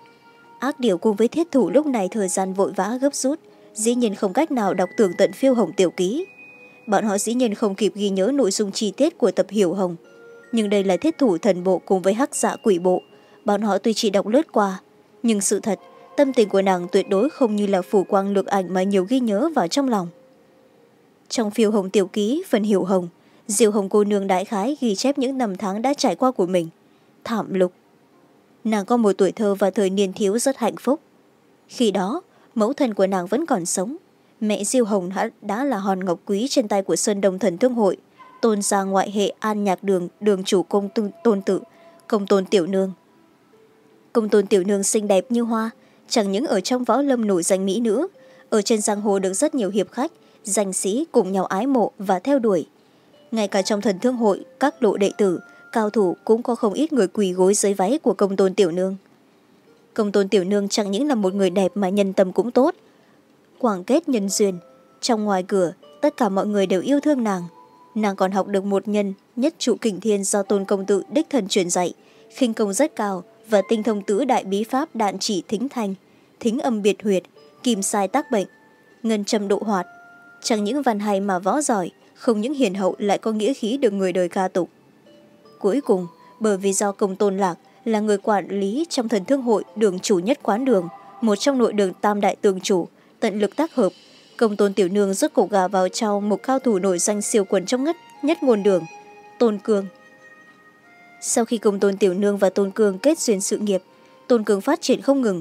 Ác Điểu cùng với Thiết Thủ lúc này thời gian vội vã gấp rút, dĩ nhiên không cách nào đọc tường tận Phiêu Hồng Tiểu Ký. Bọn họ dĩ nhiên không kịp ghi nhớ nội dung chi tiết của tập Hiểu Hồng. Nhưng đây là Thiết Thủ Thần Bộ cùng với Hắc Dạ Quỷ Bộ. Bọn họ tuy chỉ đọc lướt qua, nhưng sự thật, tâm tình của nàng tuyệt đối không như là phủ quang lược ảnh mà nhiều ghi nhớ vào trong lòng. Trong Phiêu Hồng Tiểu Ký, phần Hiểu Hồng, Diêu Hồng cô nương đại khái ghi chép những năm tháng đã trải qua của mình. Thảm lục. Nàng có một tuổi thơ và thời niên thiếu rất hạnh phúc. Khi đó, mẫu thân của nàng vẫn còn sống. Mẹ Diêu Hồng đã là hòn ngọc quý trên tay của Sơn Đông Thần Thương Hội, tôn gia ngoại hệ An Nhạc Đường, đường chủ công tôn tự, công tôn tiểu nương. Công tôn tiểu nương xinh đẹp như hoa, chẳng những ở trong võ lâm nổi danh mỹ nữ, ở trên giang hồ được rất nhiều hiệp khách, danh sĩ cùng nhau ái mộ và theo đuổi. Ngay cả trong Thần Thương Hội, các lộ đệ tử, cao thủ cũng có không ít người quỳ gối dưới váy của công tôn tiểu nương. Công tôn tiểu nương chẳng những là một người đẹp mà nhân tâm cũng tốt. Quảng kết nhân duyên, trong ngoài cửa, tất cả mọi người đều yêu thương nàng. Nàng còn học được một nhân nhất trụ kình thiên do tôn công tự đích thần truyền dạy, khinh công rất cao và tinh thông tứ đại bí pháp đạn chỉ thính thanh, thính âm biệt huyệt, kim sai tác bệnh, ngân châm độ hoạt. Chẳng những văn hay mà võ giỏi, không những hiền hậu lại có nghĩa khí được người đời ca tụng. Cuối cùng, bởi vì do công tôn lạc là người quản lý trong Thần Thương Hội đường chủ nhất quán đường, một trong nội đường tam đại tường chủ, tận lực tác hợp, công tôn tiểu nương rốt cục gà vào trong một cao thủ nổi danh siêu quần trong nhất, nhất ngôn đường, Tôn Cương. Sau khi công tôn tiểu nương và Tôn Cương kết duyên sự nghiệp, Tôn Cương phát triển không ngừng.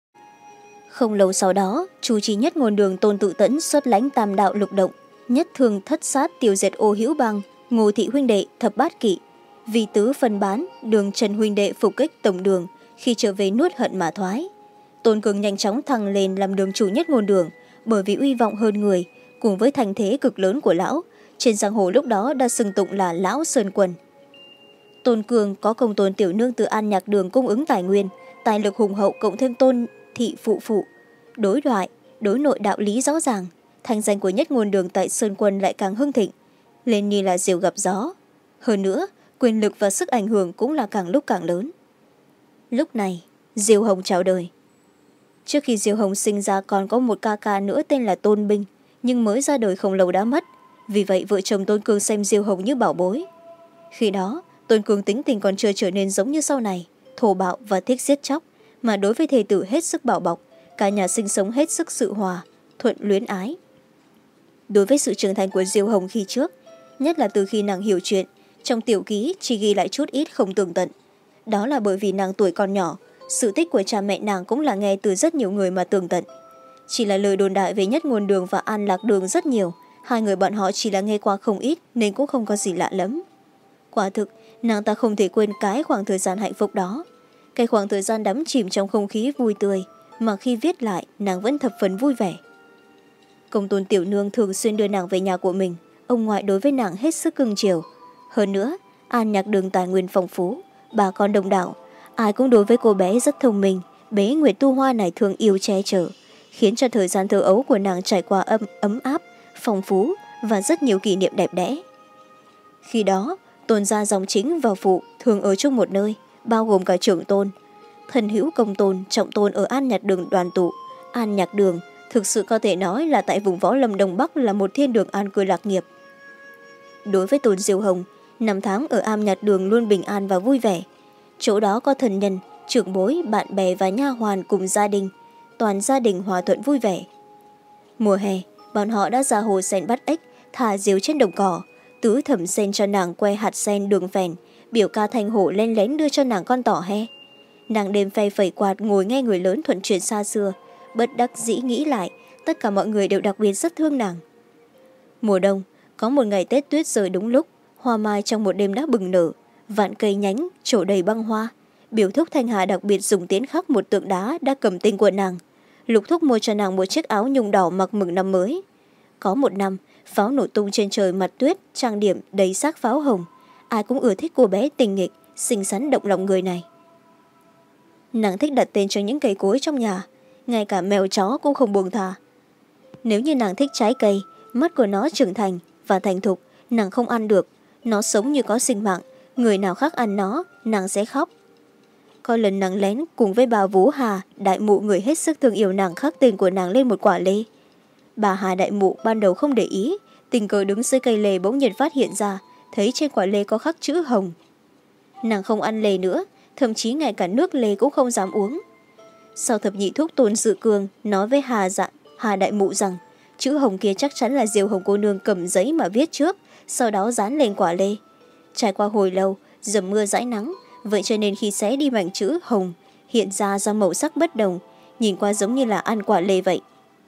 Không lâu sau đó, chủ trì nhất ngôn đường Tôn Tự Tẫn xuất lãnh tam đạo lục động, nhất thương thất sát tiêu diệt Ô Hữu Bang, Ngô Thị huynh đệ thập bát kỵ, vì tứ phân bán, đường Trần huynh đệ phục kích tổng đường, khi trở về nuốt hận mà thoái. Tôn Cương nhanh chóng thăng lên làm đường chủ nhất ngôn đường, bởi vì uy vọng hơn người, cùng với thành thế cực lớn của lão, trên giang hồ lúc đó đã xưng tụng là Lão Sơn Quân. Tôn Cương có công tôn tiểu nương từ An Nhạc Đường cung ứng tài nguyên, tài lực hùng hậu cộng thêm Tôn Thị phụ phụ. đối thoại đối nội đạo lý rõ ràng, thành danh của Nhất Ngôn Đường tại Sơn Quân lại càng hưng thịnh lên như là diều gặp gió. Hơn nữa quyền lực và sức ảnh hưởng cũng là càng lúc càng lớn. Lúc này Diêu Hồng chào đời. Trước khi Diêu Hồng sinh ra còn có một ca ca nữa tên là Tôn Binh, nhưng mới ra đời không lâu đã mất. Vì vậy vợ chồng Tôn Cương xem Diêu Hồng như bảo bối. Khi đó Tôn Cương tính tình còn chưa trở nên giống như sau này, thô bạo và thích giết chóc, mà đối với thê tử hết sức bảo bọc, cả nhà sinh sống hết sức sự hòa thuận luyến ái. Đối với sự trưởng thành của Diêu Hồng khi trước, nhất là từ khi nàng hiểu chuyện, trong tiểu ký chỉ ghi lại chút ít không tường tận. Đó là bởi vì nàng tuổi còn nhỏ, sự tích của cha mẹ nàng cũng là nghe từ rất nhiều người mà tường tận. Chỉ là lời đồn đại về Nhất Ngôn Đường và An Lạc Đường rất nhiều, hai người bọn họ chỉ là nghe qua không ít nên cũng không có gì lạ lắm. Quả thực, nàng ta không thể quên cái khoảng thời gian hạnh phúc đó. Cái khoảng thời gian đắm chìm trong không khí vui tươi, mà khi viết lại nàng vẫn thập phần vui vẻ. Công tôn tiểu nương thường xuyên đưa nàng về nhà của mình, ông ngoại đối với nàng hết sức cưng chiều. Hơn nữa, An Nhạc Đường tài nguyên phong phú, bà con đông đảo, ai cũng đối với cô bé rất thông minh, bé Nguyệt Tu Hoa này thương yêu che chở, khiến cho thời gian thơ ấu của nàng trải qua ấm, ấm áp, phong phú và rất nhiều kỷ niệm đẹp đẽ. Khi đó, Tôn gia dòng chính và phụ thường ở chung một nơi, bao gồm cả trưởng tôn. Thần hữu công tôn, trọng tôn ở An Nhạc Đường đoàn tụ. An Nhạc Đường thực sự có thể nói là tại vùng võ lâm Đông Bắc là một thiên đường an cư lạc nghiệp. Đối với Tôn Diêu Hồng, năm tháng ở Am Nhạc Đường luôn bình an và vui vẻ. Chỗ đó có thần nhân, trưởng bối, bạn bè và nha hoàn cùng gia đình. Toàn gia đình hòa thuận vui vẻ. Mùa hè, bọn họ đã ra hồ sen bắt ếch, thả diều trên đồng cỏ. Tứ thẩm sen cho nàng que hạt sen đường phèn, biểu ca Thanh Hổ len lén đưa cho nàng con tỏ he. Nàng đêm phe phẩy quạt ngồi nghe người lớn thuận chuyện xa xưa, bất đắc dĩ nghĩ lại, tất cả mọi người đều đặc biệt rất thương nàng. Mùa đông, có một ngày Tết tuyết rơi đúng lúc, hoa mai trong một đêm đã bừng nở, vạn cây nhánh trổ đầy băng hoa. Biểu thúc Thanh Hà đặc biệt dùng tiến khắc một tượng đá đã cầm tinh của nàng. Lục thúc mua cho nàng một chiếc áo nhung đỏ mặc mừng năm mới. Có một năm, pháo nổ tung trên trời mặt tuyết, trang điểm đầy xác pháo hồng. Ai cũng ưa thích cô bé tình nghịch, xinh xắn động lòng người này. Nàng thích đặt tên cho những cây cối trong nhà, ngay cả mèo chó cũng không buông thà. Nếu như nàng thích trái cây, mắt của nó trưởng thành và thành thục, nàng không ăn được. Nó sống như có sinh mạng, người nào khác ăn nó, nàng sẽ khóc. Có lần nàng lén cùng với bà Vú Hà, đại mụ người hết sức thương yêu nàng khắc tên của nàng lên một quả lê. Bà Hà đại mụ ban đầu không để ý, tình cờ đứng dưới cây lê bỗng nhiên phát hiện ra, thấy trên quả lê có khắc chữ Hồng. Nàng không ăn lê nữa, thậm chí ngay cả nước lê cũng không dám uống. Sau thập nhị thúc Tôn Dự Cương nói với Hà dạ, Hà đại mụ rằng chữ Hồng kia chắc chắn là Diêu Hồng cô nương cầm giấy mà viết trước, sau đó dán lên quả lê. Trải qua hồi lâu, dầm mưa dãi nắng, vậy cho nên khi xé đi mảnh chữ Hồng hiện ra do màu sắc bất đồng, nhìn qua giống như là ăn quả lê vậy.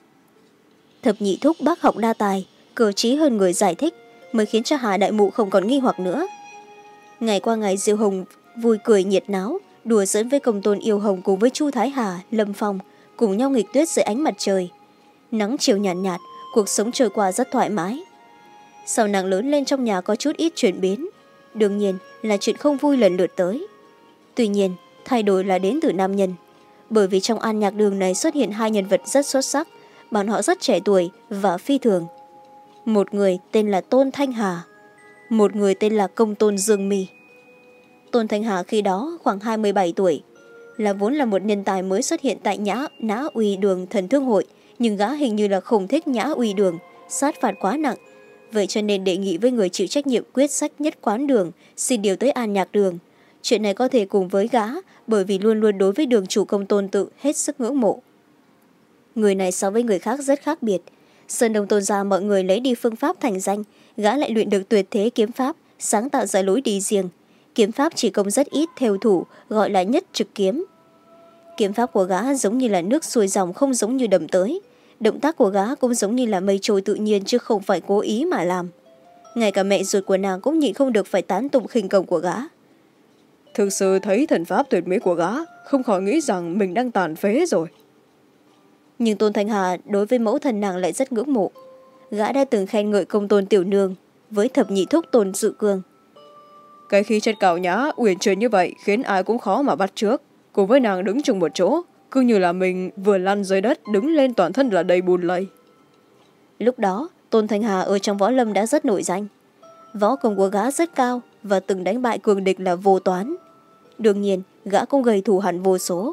Thập nhị thúc bác học đa tài, cơ trí hơn người giải thích, mới khiến cho Hà đại mụ không còn nghi hoặc nữa. Ngày qua ngày Diêu Hồng vui cười nhiệt náo, đùa giỡn với công tôn yêu Hồng cùng với Chu Thái Hà, Lâm Phong, cùng nhau nghịch tuyết dưới ánh mặt trời. Nắng chiều nhạt nhạt, cuộc sống trôi qua rất thoải mái. Sau nàng lớn lên trong nhà có chút ít chuyển biến, đương nhiên là chuyện không vui lần lượt tới. Tuy nhiên, thay đổi là đến từ nam nhân. Bởi vì trong An Nhạc Đường này xuất hiện hai nhân vật rất xuất sắc, bọn họ rất trẻ tuổi và phi thường. Một người tên là Tôn Thanh Hà, một người tên là Công Tôn Dương Mi. Tôn Thanh Hà khi đó khoảng hai mươi bảy tuổi, là vốn là một nhân tài mới xuất hiện tại nhã Nhã Uy Đường Thần Thương Hội, nhưng gã hình như là không thích Nhã Uy Đường, sát phạt quá nặng. Vậy cho nên đề nghị với người chịu trách nhiệm quyết sách nhất quán đường xin điều tới An Nhạc Đường. Chuyện này có thể cùng với gã, bởi vì luôn luôn đối với đường chủ Công Tôn tự hết sức ngưỡng mộ. Người này so với người khác rất khác biệt. Sơn Đông Tôn gia mọi người lấy đi phương pháp thành danh, gã lại luyện được tuyệt thế kiếm pháp, sáng tạo ra lối đi riêng. Kiếm pháp chỉ công rất ít theo thủ, gọi là nhất trực kiếm. Kiếm pháp của gã giống như là nước xuôi dòng, không giống như đầm tới. Động tác của gã cũng giống như là mây trôi tự nhiên chứ không phải cố ý mà làm. Ngay cả mẹ ruột của nàng cũng nhịn không được phải tán tụng khinh công của gã. Thực sự thấy thần pháp tuyệt mỹ của gã, không khỏi nghĩ rằng mình đang tàn phế rồi. Nhưng Tôn Thanh Hà đối với mẫu thần nàng lại rất ngưỡng mộ. Gã đã từng khen ngợi Công Tôn tiểu nương với thập nhị thúc Tôn Dự Cương. Cái khí chất cao nhã, uyển chuyển như vậy khiến ai cũng khó mà bắt trước. Cùng với nàng đứng chung một chỗ, cứ như là mình vừa lăn dưới đất đứng lên toàn thân là đầy bùn lầy. Lúc đó Tôn Thanh Hà ở trong võ lâm đã rất nổi danh. Võ công của gã rất cao và từng đánh bại cường địch là vô toán. Đương nhiên gã cũng gây thù hằn vô số.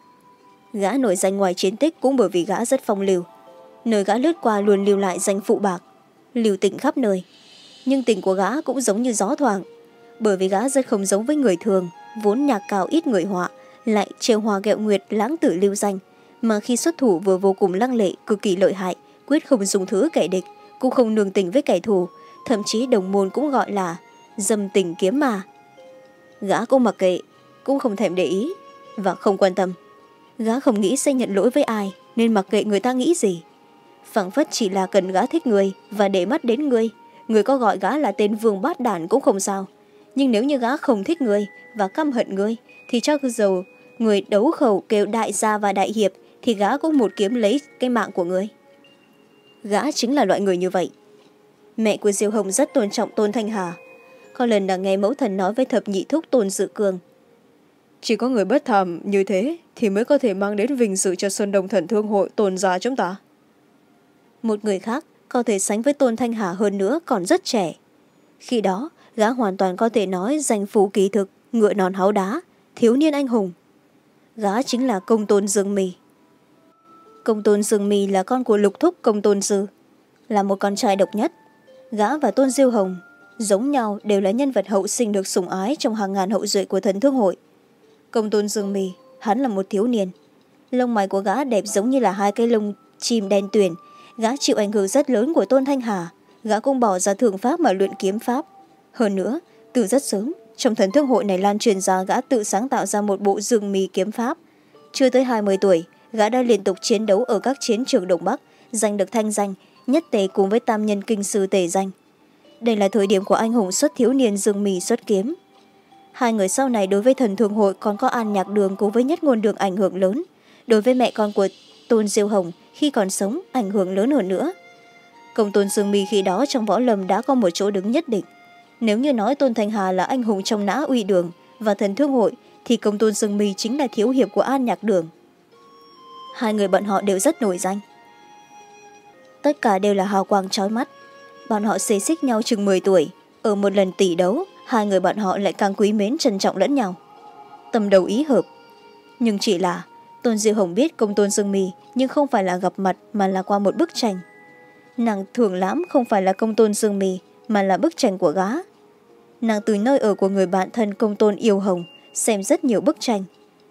Gã nổi danh ngoài chiến tích cũng bởi vì gã rất phong lưu. Nơi gã lướt qua luôn lưu lại danh phụ bạc, lưu tình khắp nơi. Nhưng tình của gã cũng giống như gió thoảng, bởi vì gã rất không giống với người thường, vốn nhạc cao ít người họa, lại trêu hoa ghẹo nguyệt lãng tử lưu danh, mà khi xuất thủ vừa vô cùng lăng lệ, cực kỳ lợi hại, quyết không dùng thứ kẻ địch, cũng không nương tình với kẻ thù, thậm chí đồng môn cũng gọi là dâm tình kiếm mà. Gã cũng mặc kệ, cũng không thèm để ý và không quan tâm. Gã không nghĩ sẽ nhận lỗi với ai, nên mặc kệ người ta nghĩ gì. Phảng phất chỉ là cần gã thích người và để mắt đến người, người có gọi gã là tên vương bát đản cũng không sao. Nhưng nếu như gã không thích người và căm hận người, thì cho dù người đấu khẩu kêu đại gia và đại hiệp, thì gã cũng một kiếm lấy cái mạng của người. Gã chính là loại người như vậy. Mẹ của Diêu Hồng rất tôn trọng Tôn Thanh Hà. Có lần đã nghe mẫu thần nói với thập nhị thúc Tôn Dự Cường, chỉ có người bất thàm như thế thì mới có thể mang đến vinh dự cho Sơn Đông Thần Thương Hội Tôn gia chúng ta. Một người khác có thể sánh với Tôn Thanh Hà hơn nữa còn rất trẻ. Khi đó gã hoàn toàn có thể nói danh phủ kỳ thực, ngựa non háu đá, thiếu niên anh hùng. Gã chính là Công Tôn Dương Mì. Công Tôn Dương Mì là con của lục thúc Công Tôn Dư, là một con trai độc nhất. Gã và Tôn Diêu Hồng giống nhau, đều là nhân vật hậu sinh được sủng ái trong hàng ngàn hậu duệ của Thần Thương Hội. Công Tôn Dương Mì, hắn là một thiếu niên. Lông mày của gã đẹp giống như là hai cái lông chim đen tuyền. Gã chịu ảnh hưởng rất lớn của Tôn Thanh Hà. Gã cũng bỏ ra thượng pháp mà luyện kiếm pháp. Hơn nữa, từ rất sớm, trong Thần Thương Hội này lan truyền ra gã tự sáng tạo ra một bộ Dương Mì kiếm pháp. Chưa tới hai mươi tuổi, gã đã liên tục chiến đấu ở các chiến trường Đông Bắc, giành được thanh danh, nhất tề cùng với tam nhân kinh sư tề danh. Đây là thời điểm của anh hùng xuất thiếu niên Dương Mì xuất kiếm. Hai người sau này đối với Thần Thương Hội còn có An Nhạc Đường cùng với Nhất Ngôn Đường ảnh hưởng lớn. Đối với mẹ con của Tôn Diêu Hồng khi còn sống ảnh hưởng lớn hơn nữa. Công Tôn Dương Mì khi đó trong võ lâm đã có một chỗ đứng nhất định. Nếu như nói Tôn Thanh Hà là anh hùng trong nã uy đường và Thần Thương Hội, thì Công Tôn Dương Mì chính là thiếu hiệp của An Nhạc Đường. Hai người bọn họ đều rất nổi danh. Tất cả đều là hào quang chói mắt. Bọn họ xê xích nhau chừng mười tuổi. Ở một lần tỷ đấu, hai người bọn họ lại càng quý mến trân trọng lẫn nhau. Tâm đầu ý hợp. Nhưng chỉ là Tôn Diệu Hồng biết Công Tôn Dương Mì, nhưng không phải là gặp mặt mà là qua một bức tranh. Nàng thường lãm không phải là Công Tôn Dương Mì, mà là bức tranh của gã. Nàng từ nơi ở của người bạn thân Công Tôn Yêu Hồng xem rất nhiều bức tranh.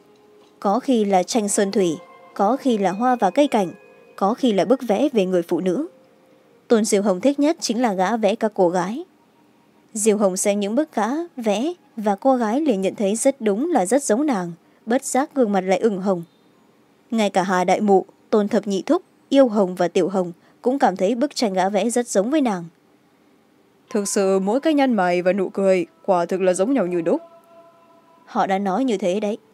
Có khi là tranh sơn thủy, có khi là hoa và cây cảnh, có khi là bức vẽ về người phụ nữ. Tôn Diệu Hồng thích nhất chính là gã vẽ các cô gái. Diệu Hồng xem những bức gã vẽ và cô gái liền nhận thấy rất đúng là rất giống nàng, bất giác gương mặt lại ửng hồng. Ngay cả Hà Đại Mụ, Tôn Thập Nhị Thúc, Yêu Hồng và Tiểu Hồng cũng cảm thấy bức tranh gã vẽ rất giống với nàng. Thực sự mỗi cái nhăn mày và nụ cười quả thực là giống nhau như đúc. Họ đã nói như thế đấy.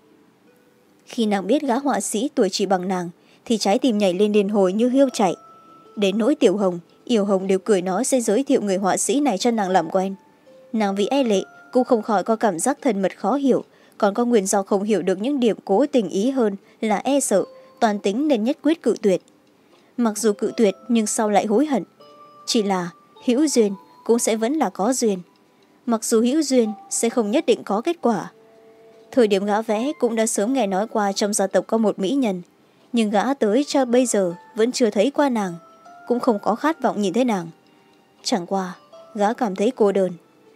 Khi nàng biết gã họa sĩ tuổi chỉ bằng nàng, thì trái tim nhảy lên điên hồi như hiêu chạy. Đến nỗi Tiểu Hồng, Yêu Hồng đều cười nói sẽ giới thiệu người họa sĩ này cho nàng làm quen. Nàng vì e lệ cũng không khỏi có cảm giác thân mật khó hiểu, còn có nguyên do không hiểu được những điểm cố tình ý hơn là e sợ, toàn tính nên nhất quyết cự tuyệt. Mặc dù cự tuyệt nhưng sau lại hối hận. Chỉ là hữu duyên cũng sẽ vẫn là có duyên. Mặc dù hữu duyên sẽ không nhất định có kết quả. Thời điểm gã vẽ cũng đã sớm nghe nói qua trong gia tộc có một mỹ nhân, nhưng gã tới cho bây giờ vẫn chưa thấy qua nàng, cũng không có khát vọng nhìn thấy nàng. Chẳng qua, gã cảm thấy cô đơn.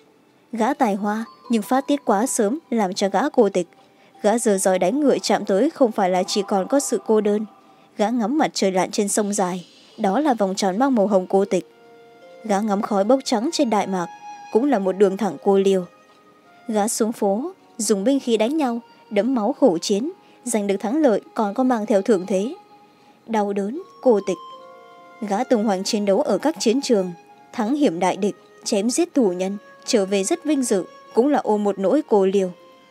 Gã tài hoa nhưng phát tiết quá sớm làm cho gã cô tịch. Gã giờ giỏi đánh ngựa chạm tới không phải là chỉ còn có sự cô đơn. Gã ngắm mặt trời lặn trên sông dài, đó là vòng tròn mang màu hồng cô tịch. Gã ngắm khói bốc trắng trên đại mạc, cũng là một đường thẳng cô liêu. Gã xuống phố, dùng binh khí đánh nhau, đẫm máu khổ chiến, giành được thắng lợi còn có mang theo thưởng thế. Đau đớn, cô tịch. Gã tung hoành chiến đấu ở các chiến trường, thắng hiểm đại địch, chém giết thù nhân, trở về rất vinh dự, cũng là ôm một nỗi cô liêu.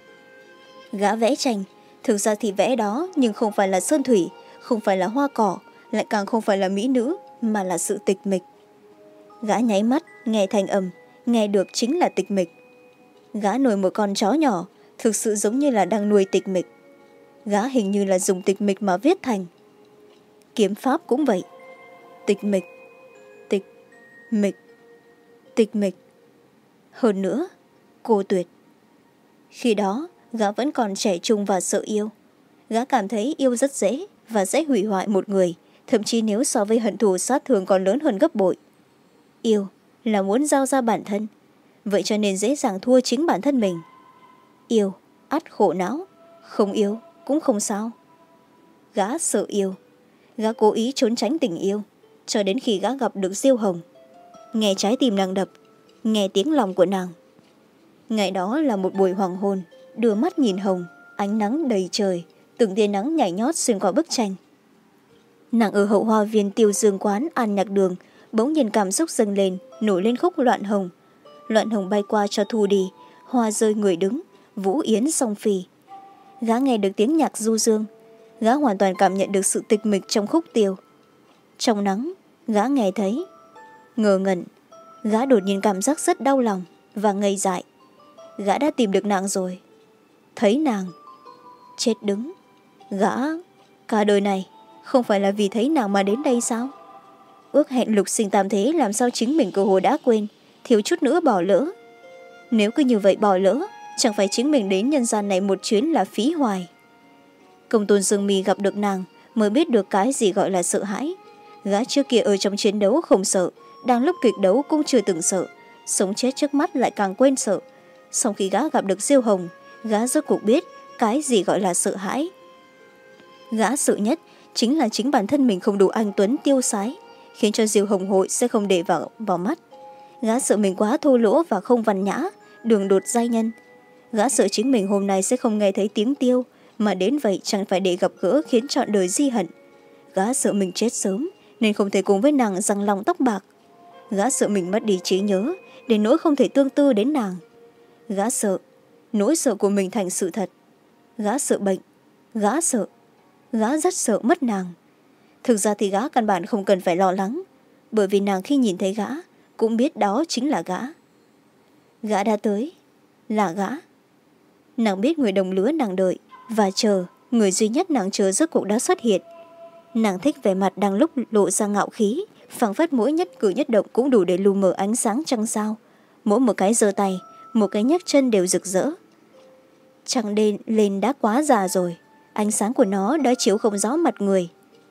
Gã vẽ tranh, thực ra thì vẽ đó nhưng không phải là sơn thủy, không phải là hoa cỏ, lại càng không phải là mỹ nữ, mà là sự tịch mịch. Gã nháy mắt, nghe thanh âm, nghe được chính là tịch mịch. Gã nuôi một con chó nhỏ, thực sự giống như là đang nuôi tịch mịch. gã hình như là dùng tịch mịch mà viết thành. Kiếm pháp cũng vậy. Tịch mịch, tịch mịch, tịch mịch. Hơn nữa, cô tuyệt. Khi đó, gã vẫn còn trẻ trung và sợ yêu. Gã cảm thấy yêu rất dễ và dễ hủy hoại một người, thậm chí nếu so với hận thù sát thương còn lớn hơn gấp bội. Yêu là muốn giao ra bản thân, vậy cho nên dễ dàng thua chính bản thân mình. Yêu, ắt khổ não, không yêu cũng không sao. Gã sợ yêu, gã cố ý trốn tránh tình yêu, cho đến khi gã gặp được Diêu Hồng. Nghe trái tim nàng đập, nghe tiếng lòng của nàng. Ngày đó là một buổi hoàng hôn, đưa mắt nhìn Hồng, ánh nắng đầy trời, từng tia nắng nhảy nhót xuyên qua bức tranh. Nàng ở hậu hoa viên Tiêu Dương quán An Nhạc Đường, bỗng nhiên cảm xúc dâng lên, nổi lên khúc Loạn Hồng. Loạn Hồng bay qua cho thu đi, hoa rơi người đứng, vũ yến song phi. Gã nghe được tiếng nhạc du dương, gã hoàn toàn cảm nhận được sự tịch mịch trong khúc tiêu. Trong nắng, gã nghe thấy. Ngờ ngẩn, gã đột nhiên cảm giác rất đau lòng và ngây dại. Gã đã tìm được nàng rồi. Thấy nàng. Chết đứng. Gã, cả đời này, không phải là vì thấy nàng mà đến đây sao? Ước hẹn lục sinh tam thế làm sao chính mình cơ hội đã quên, thiếu chút nữa bỏ lỡ. Nếu cứ như vậy bỏ lỡ, chẳng phải chính mình đến nhân gian này một chuyến là phí hoài. Công tôn Dương Mi gặp được nàng mới biết được cái gì gọi là sợ hãi. Gã trước kia ở trong chiến đấu không sợ, đang lúc kịch đấu cũng chưa từng sợ, sống chết trước mắt lại càng quên sợ. Sau khi gã gặp được Diêu Hồng, gã rốt cuộc biết cái gì gọi là sợ hãi. Gã sợ nhất chính là chính bản thân mình không đủ anh tuấn tiêu sái, khiến cho Diêu Hồng hội sẽ không để vào, vào mắt. Gã sợ mình quá thô lỗ và không văn nhã, đường đột giai nhân. Gã sợ chính mình hôm nay sẽ không nghe thấy tiếng tiêu, mà đến vậy chẳng phải để gặp gỡ khiến trọn đời di hận. Gã sợ mình chết sớm, nên không thể cùng với nàng răng long tóc bạc. Gã sợ mình mất đi trí nhớ, đến nỗi không thể tương tư đến nàng. Gã sợ, nỗi sợ của mình thành sự thật. Gã sợ bệnh, gã sợ, gã rất sợ mất nàng. Thực ra thì gã căn bản không cần phải lo lắng, bởi vì nàng khi nhìn thấy gã, cũng biết đó chính là gã. Gã đã tới, là gã. Nàng biết người đồng lứa nàng đợi và chờ, người duy nhất nàng chờ rốt cuộc đã xuất hiện. Nàng thích vẻ mặt đang lúc lộ ra ngạo khí, phảng phất mỗi nhất cử nhất động cũng đủ để lu mờ ánh sáng trăng sao. Mỗi một cái giơ tay, một cái nhấc chân đều rực rỡ. Trăng đen lên đã quá già rồi, ánh sáng của nó đã chiếu không rõ mặt người.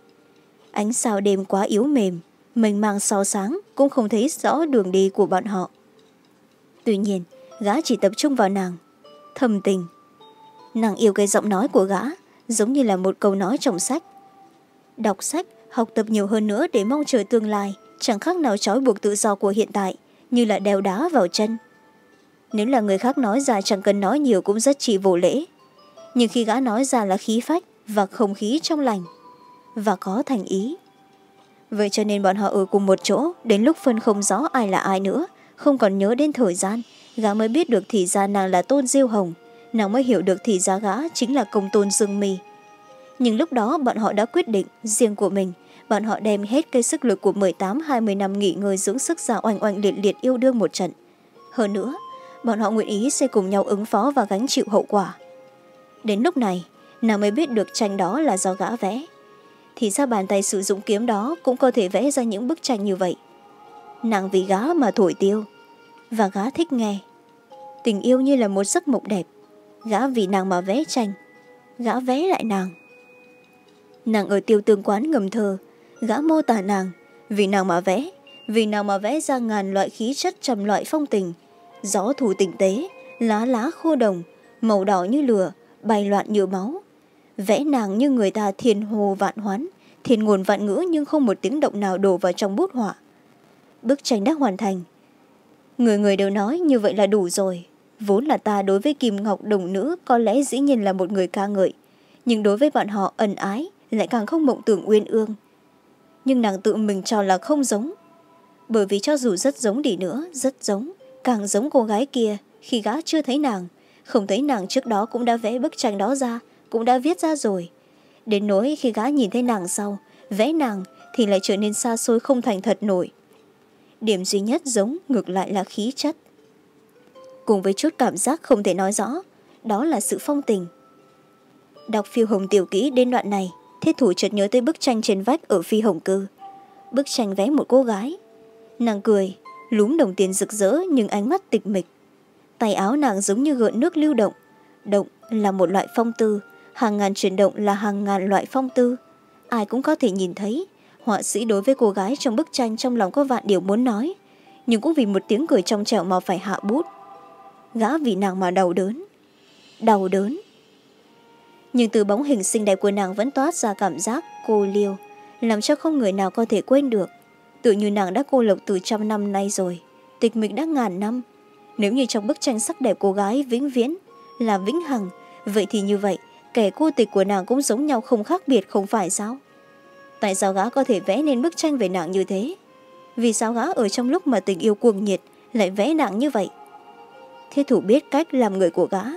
Ánh sao đêm quá yếu mềm, mênh mang sao sáng cũng không thấy rõ đường đi của bọn họ. Tuy nhiên, gã chỉ tập trung vào nàng, thầm tình. Nàng yêu cái giọng nói của gã, giống như là một câu nói trong sách. Đọc sách, học tập nhiều hơn nữa để mong chờ tương lai, chẳng khác nào trói buộc tự do của hiện tại, như là đeo đá vào chân. Nếu là người khác nói ra chẳng cần nói nhiều cũng rất chỉ vô lễ. Nhưng khi gã nói ra là khí phách và không khí trong lành, và có thành ý. Vậy cho nên bọn họ ở cùng một chỗ, đến lúc phân không rõ ai là ai nữa, không còn nhớ đến thời gian, gã mới biết được thì ra nàng là Tôn Diêu Hồng, nàng mới hiểu được thì ra gã chính là Công tôn Dương Mi. Nhưng lúc đó bọn họ đã quyết định riêng của mình, bọn họ đem hết cái sức lực của mười tám hai mươi năm nghỉ ngơi dưỡng sức ra oanh oanh liệt liệt yêu đương một trận. Hơn nữa, bọn họ nguyện ý sẽ cùng nhau ứng phó và gánh chịu hậu quả. Đến lúc này, nàng mới biết được tranh đó là do gã vẽ. Thì ra bàn tay sử dụng kiếm đó cũng có thể vẽ ra những bức tranh như vậy. Nàng vì gã mà thổi tiêu, và gã thích nghe. Tình yêu như là một giấc mộng đẹp, gã vì nàng mà vẽ tranh, gã vẽ lại nàng. Nàng ở Tiêu Tương quán ngầm thơ, gã mô tả nàng, vì nàng mà vẽ, vì nàng mà vẽ ra ngàn loại khí chất trầm loại phong tình, gió thủ tinh tế, lá lá khô đồng, màu đỏ như lửa, bay loạn như máu. Vẽ nàng như người ta thiên hồ vạn hoán, thiên nguồn vạn ngữ nhưng không một tiếng động nào đổ vào trong bút họa. Bức tranh đã hoàn thành. Người người đều nói như vậy là đủ rồi. Vốn là ta đối với Kim Ngọc đồng nữ có lẽ dĩ nhiên là một người ca ngợi, nhưng đối với bọn họ ân ái lại càng không mộng tưởng uyên ương. Nhưng nàng tự mình cho là không giống. Bởi vì cho dù rất giống đi nữa, rất giống, càng giống cô gái kia khi gã chưa thấy nàng, không thấy nàng trước đó cũng đã vẽ bức tranh đó ra, cũng đã viết ra rồi. Đến nỗi khi gã nhìn thấy nàng sau, vẽ nàng thì lại trở nên xa xôi không thành thật nổi. Điểm duy nhất giống ngược lại là khí chất. Cùng với chút cảm giác không thể nói rõ, đó là sự phong tình. Đọc phiêu hồng tiểu kỹ đến đoạn này, Thiết Thủ chợt nhớ tới bức tranh trên vách ở phi hồng cư. Bức tranh vẽ một cô gái. Nàng cười, lúm đồng tiền rực rỡ nhưng ánh mắt tịch mịch. Tay áo nàng giống như gợn nước lưu động. Động là một loại phong tư, hàng ngàn chuyển động là hàng ngàn loại phong tư. Ai cũng có thể nhìn thấy, họa sĩ đối với cô gái trong bức tranh trong lòng có vạn điều muốn nói, nhưng cũng vì một tiếng cười trong trẻo mà phải hạ bút. Gã vì nàng mà đau đớn. Đau đớn. Nhưng từ bóng hình xinh đẹp của nàng vẫn toát ra cảm giác cô liêu, làm cho không người nào có thể quên được. Tự như nàng đã cô lộc từ trăm năm nay rồi, tịch mịch đã ngàn năm. Nếu như trong bức tranh sắc đẹp cô gái vĩnh viễn là vĩnh hằng, vậy thì như vậy kẻ cô tịch của nàng cũng giống nhau không khác biệt, không phải sao? Tại sao gã có thể vẽ nên bức tranh về nàng như thế? Vì sao gã ở trong lúc mà tình yêu cuồng nhiệt lại vẽ nàng như vậy? Thiết Thủ biết cách làm người của gã.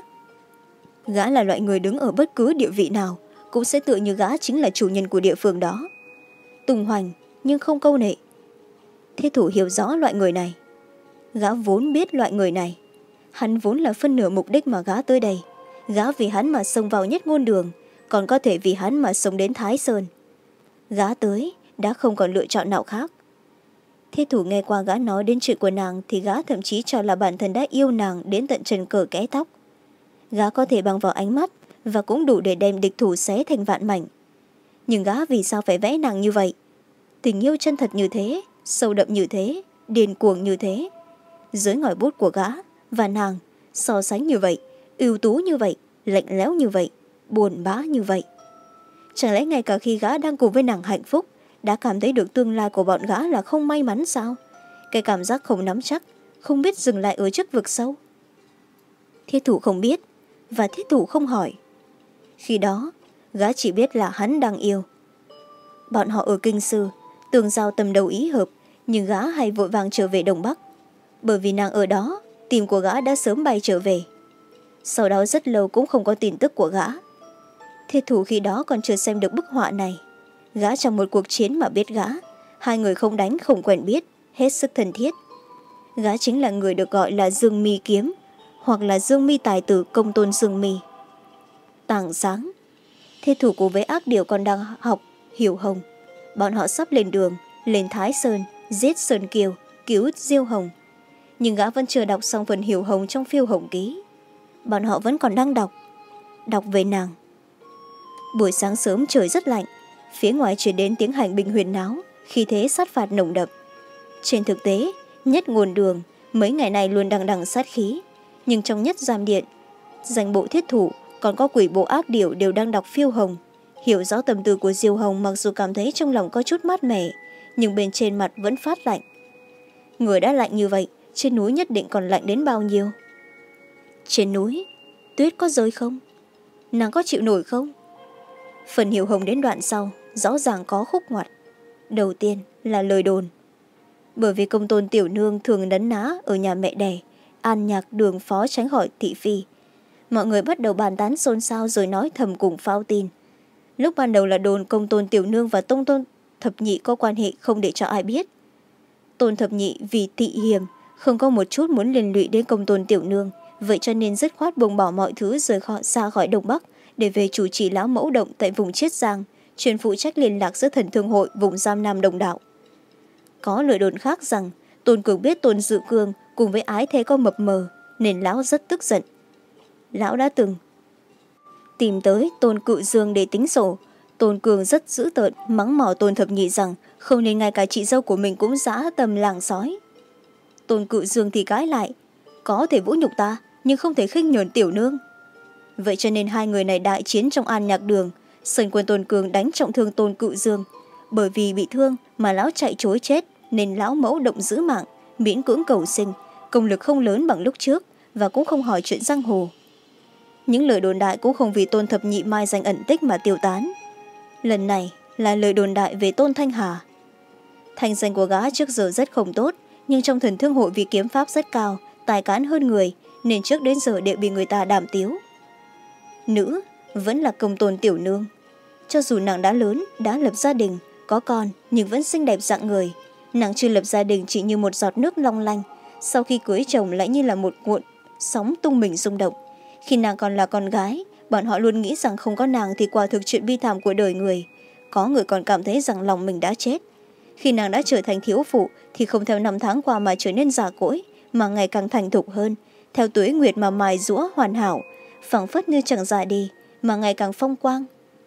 Gã là loại người đứng ở bất cứ địa vị nào cũng sẽ tựa như gã chính là chủ nhân của địa phương đó. Tùng hoành nhưng không câu nệ. Thiết Thủ hiểu rõ loại người này. Gã vốn biết loại người này. Hắn vốn là phân nửa mục đích mà gã tới đây. Gã vì hắn mà xông vào Nhất Ngôn Đường, còn có thể vì hắn mà sống đến Thái Sơn. Gã tới đã không còn lựa chọn nào khác. Thiết Thủ nghe qua gã nói đến chuyện của nàng thì gã thậm chí cho là bản thân đã yêu nàng đến tận trần cờ kẽ tóc. Gã có thể bằng vào ánh mắt và cũng đủ để đem địch thủ xé thành vạn mảnh. Nhưng gã vì sao phải vẽ nàng như vậy? Tình yêu chân thật như thế, sâu đậm như thế, điên cuồng như thế. Dưới ngòi bút của gã và nàng so sánh như vậy, ưu tú như vậy, lạnh lẽo như vậy, buồn bã như vậy. Chẳng lẽ ngay cả khi gã đang cùng với nàng hạnh phúc đã cảm thấy được tương lai của bọn gã là không may mắn sao? Cái cảm giác không nắm chắc, không biết dừng lại ở trước vực sâu. Thiết Thủ không biết và Thiết Thủ không hỏi. Khi đó gã chỉ biết là hắn đang yêu. Bọn họ ở Kinh Sư tường giao tầm đầu ý hợp, nhưng gã hay vội vàng trở về Đông Bắc. Bởi vì nàng ở đó, tim của gã đã sớm bay trở về. Sau đó rất lâu cũng không có tin tức của gã. Thiết Thủ khi đó còn chưa xem được bức họa này. Gã trong một cuộc chiến mà biết gã, hai người không đánh không quen biết, hết sức thân thiết. Gã chính là người được gọi là Dương Mi Kiếm, hoặc là Dương Mi Tài Tử Công Tôn Dương Mi. Tảng sáng, Thiết Thủ cùng với Ác Điểu còn đang học Hiểu Hồng. Bọn họ sắp lên đường, lên Thái Sơn, giết Sơn Kiều, cứu Diêu Hồng. Nhưng gã vẫn chưa đọc xong phần Hiểu Hồng trong phiêu hồng ký. Bọn họ vẫn còn đang đọc, đọc về nàng. Buổi sáng sớm trời rất lạnh, phía ngoài truyền đến tiếng hành binh huyền náo, khí thế sát phạt nồng đậm. Trên thực tế, Nhất Ngôn Đường mấy ngày này luôn đằng đằng sát khí, nhưng trong Nhất Giam Điện, danh bộ Thiết Thủ còn có quỷ bộ Ác Điểu đều đang đọc phiêu hồng. Hiểu rõ tâm tư của Diêu Hồng, mặc dù cảm thấy trong lòng có chút mát mẻ, nhưng bên trên mặt vẫn phát lạnh. Người đã lạnh như vậy, trên núi nhất định còn lạnh đến bao nhiêu? Trên núi, tuyết có rơi không? Nàng có chịu nổi không? Phần Hiểu Hồng đến đoạn sau, rõ ràng có khúc ngoặt. Đầu tiên là lời đồn. Bởi vì Công Tôn tiểu nương thường đấn ná ở nhà mẹ đẻ, An Nhạc Đường phó tránh khỏi thị phi. Mọi người bắt đầu bàn tán xôn xao rồi nói thầm cùng phao tin. Lúc ban đầu là đồn Công Tôn tiểu nương và Tông Tôn thập nhị có quan hệ không để cho ai biết. Tôn thập nhị vì tị hiềm, không có một chút muốn liên lụy đến Công Tôn tiểu nương, vậy cho nên dứt khoát buông bỏ mọi thứ rời khỏi, xa khỏi Đông Bắc để về chủ trì lão mẫu động tại vùng Chiết Giang, chuyên phụ trách liên lạc giữa Thần Thương Hội vùng Giam Nam Đồng Đạo. Có lời đồn khác rằng Tôn Cường biết Tôn Dự Cương cùng với ái thê có mập mờ, nên lão rất tức giận. Lão đã từng tìm tới Tôn Cự Dương để tính sổ. Tôn Cường rất dữ tợn mắng mỏ Tôn thập nhị rằng không nên ngay cả chị dâu của mình cũng dã tầm làng sói. Tôn Cự Dương thì cãi lại, có thể vũ nhục ta nhưng không thể khinh nhờn tiểu nương. Vậy cho nên hai người này đại chiến trong An Nhạc Đường. Sơn quân Tôn Cường đánh trọng thương Tôn Cự Dương. Bởi vì bị thương mà lão chạy chối chết, nên lão mẫu động giữ mạng, miễn cưỡng cầu sinh, công lực không lớn bằng lúc trước và cũng không hỏi chuyện giang hồ. Những lời đồn đại cũng không vì Tôn thập nhị mai danh ẩn tích mà tiêu tán. Lần này là lời đồn đại về Tôn Thanh Hà. Thành danh của gã trước giờ rất không tốt, nhưng trong Thần Thương Hội vì kiếm pháp rất cao, tài cán hơn người, nên trước đến giờ đều bị người ta đàm tiếu. Nữ vẫn là Công Tôn tiểu nương. Cho dù nàng đã lớn, đã lập gia đình, có con, nhưng vẫn xinh đẹp dạng người. Nàng chưa lập gia đình chỉ như một giọt nước long lanh, sau khi cưới chồng lại như là một cuộn sóng tung mình rung động. Khi nàng còn là con gái, bọn họ luôn nghĩ rằng không có nàng thì quả thực chuyện bi thảm của đời người. Có người còn cảm thấy rằng lòng mình đã chết. Khi nàng đã trở thành thiếu phụ thì không theo năm tháng qua mà trở nên già cỗi, mà ngày càng thành thục hơn, theo tuế nguyệt mà mài giũa hoàn hảo, phảng phất như chẳng già đi, mà ngày càng phong quang.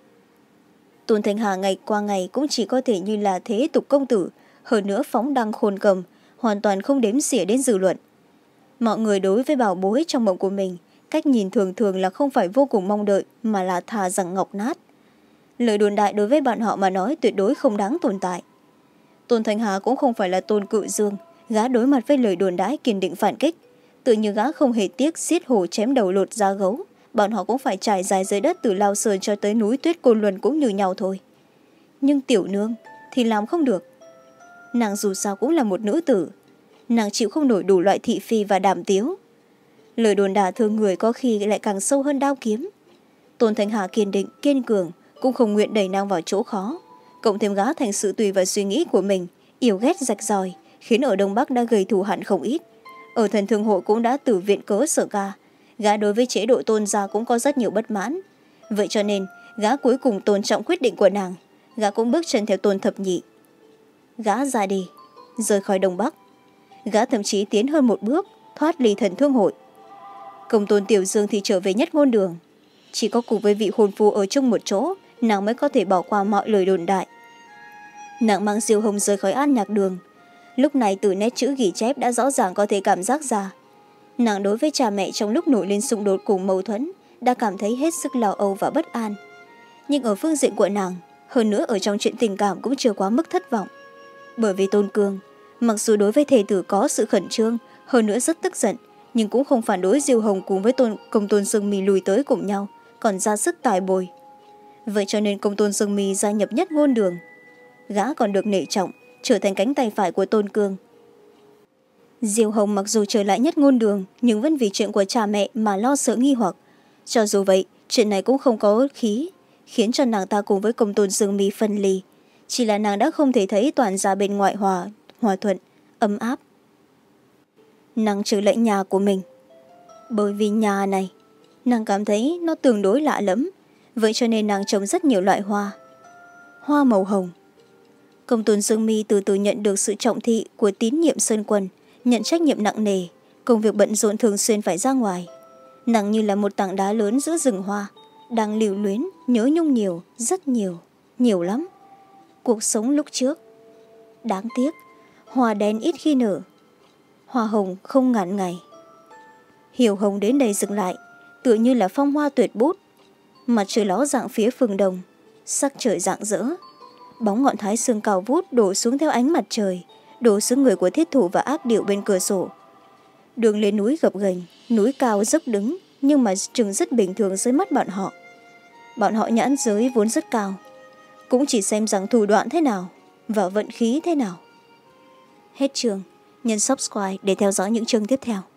Tôn Thanh Hà ngày qua ngày cũng chỉ có thể như là thế tục công tử, hơn nữa phóng đăng khôn cầm, hoàn toàn không đếm xỉa đến dư luận. Mọi người đối với bảo bối trong mộng của mình, cách nhìn thường thường là không phải vô cùng mong đợi, mà là thà rằng ngọc nát. Lời đồn đại đối với bọn họ mà nói tuyệt đối không đáng tồn tại. Tôn Thanh Hà cũng không phải là Tôn Cự Dương, gã đối mặt với lời đồn đãi kiên định phản kích. Tự như gã không hề tiếc xiết hổ chém đầu lột da gấu, bọn họ cũng phải trải dài dưới đất từ Lao Sơn cho tới núi Tuyết Côn Luân cũng như nhau thôi. Nhưng tiểu nương thì làm không được. Nàng dù sao cũng là một nữ tử, nàng chịu không nổi đủ loại thị phi và đàm tiếu. Lời đồn đả thương người có khi lại càng sâu hơn đao kiếm. Tôn Thanh Hà kiên định, kiên cường, cũng không nguyện đẩy nàng vào chỗ khó. Cộng thêm gã thành sự tùy vào suy nghĩ của mình, yêu ghét rạch ròi, khiến ở Đông Bắc đã gây thù hận không ít. Ở Thần Thương Hội cũng đã tử viện cớ sở ca. Gã đối với chế độ Tôn gia cũng có rất nhiều bất mãn. Vậy cho nên, gã cuối cùng tôn trọng quyết định của nàng. Gã cũng bước chân theo Tôn thập nhị. Gã ra đi, rời khỏi Đông Bắc. Gã thậm chí tiến hơn một bước, thoát ly Thần Thương Hội. Công Tôn Tiểu Dương thì trở về Nhất Ngôn Đường. Chỉ có cùng với vị hôn phu ở chung một chỗ, nàng mới có thể bỏ qua mọi lời đồn đại. Nàng mang Diêu Hồng rời khỏi An Nhạc Đường. Lúc này từ nét chữ ghi chép đã rõ ràng có thể cảm giác ra. Nàng đối với cha mẹ trong lúc nổi lên xung đột cùng mâu thuẫn đã cảm thấy hết sức lo âu và bất an. Nhưng ở phương diện của nàng, hơn nữa ở trong chuyện tình cảm cũng chưa quá mức thất vọng. Bởi vì Tôn Cương, mặc dù đối với thê tử có sự khẩn trương, hơn nữa rất tức giận, nhưng cũng không phản đối Diêu Hồng cùng với tôn, công tôn Sương Mi lùi tới cùng nhau, còn ra sức tài bồi. Vậy cho nên công tôn Sương Mi gia nhập Nhất Ngôn Đường. Gã còn được nể trọng, trở thành cánh tay phải của Tôn Cương. Diêu Hồng mặc dù trở lại Nhất Ngôn Đường, nhưng vẫn vì chuyện của cha mẹ mà lo sợ nghi hoặc. Cho dù vậy, chuyện này cũng không có khí, khiến cho nàng ta cùng với công tôn Sương Mi phân ly. Chỉ là nàng đã không thể thấy toàn ra bên ngoại hòa, hòa thuận, ấm áp. Nàng trở lại nhà của mình. Bởi vì nhà này, nàng cảm thấy nó tương đối lạ lẫm, vậy cho nên nàng trồng rất nhiều loại hoa. Hoa màu hồng. Công tôn Dương Mi từ từ nhận được sự trọng thị của tín nhiệm Sơn Quân, nhận trách nhiệm nặng nề, công việc bận rộn thường xuyên phải ra ngoài. Nàng như là một tảng đá lớn giữa rừng hoa, đang lưu luyến, nhớ nhung nhiều, rất nhiều, nhiều lắm. Cuộc sống lúc trước. Đáng tiếc, hoa đen ít khi nở, hoa hồng không ngàn ngày. Hiểu Hồng đến đây dừng lại, tựa như là phong hoa tuyệt bút. Mặt trời ló dạng phía phương đông, sắc trời rạng rỡ. Bóng ngọn thái sương cao vút đổ xuống theo ánh mặt trời, đổ xuống người của thiết thủ và ác điệu bên cửa sổ. Đường lên núi gập ghềnh, núi cao dốc đứng, nhưng mà chừng rất bình thường dưới mắt bọn họ. Bọn họ nhãn giới vốn rất cao, cũng chỉ xem rằng thủ đoạn thế nào và vận khí thế nào. Hết chương, nhấn subscribe để theo dõi những chương tiếp theo.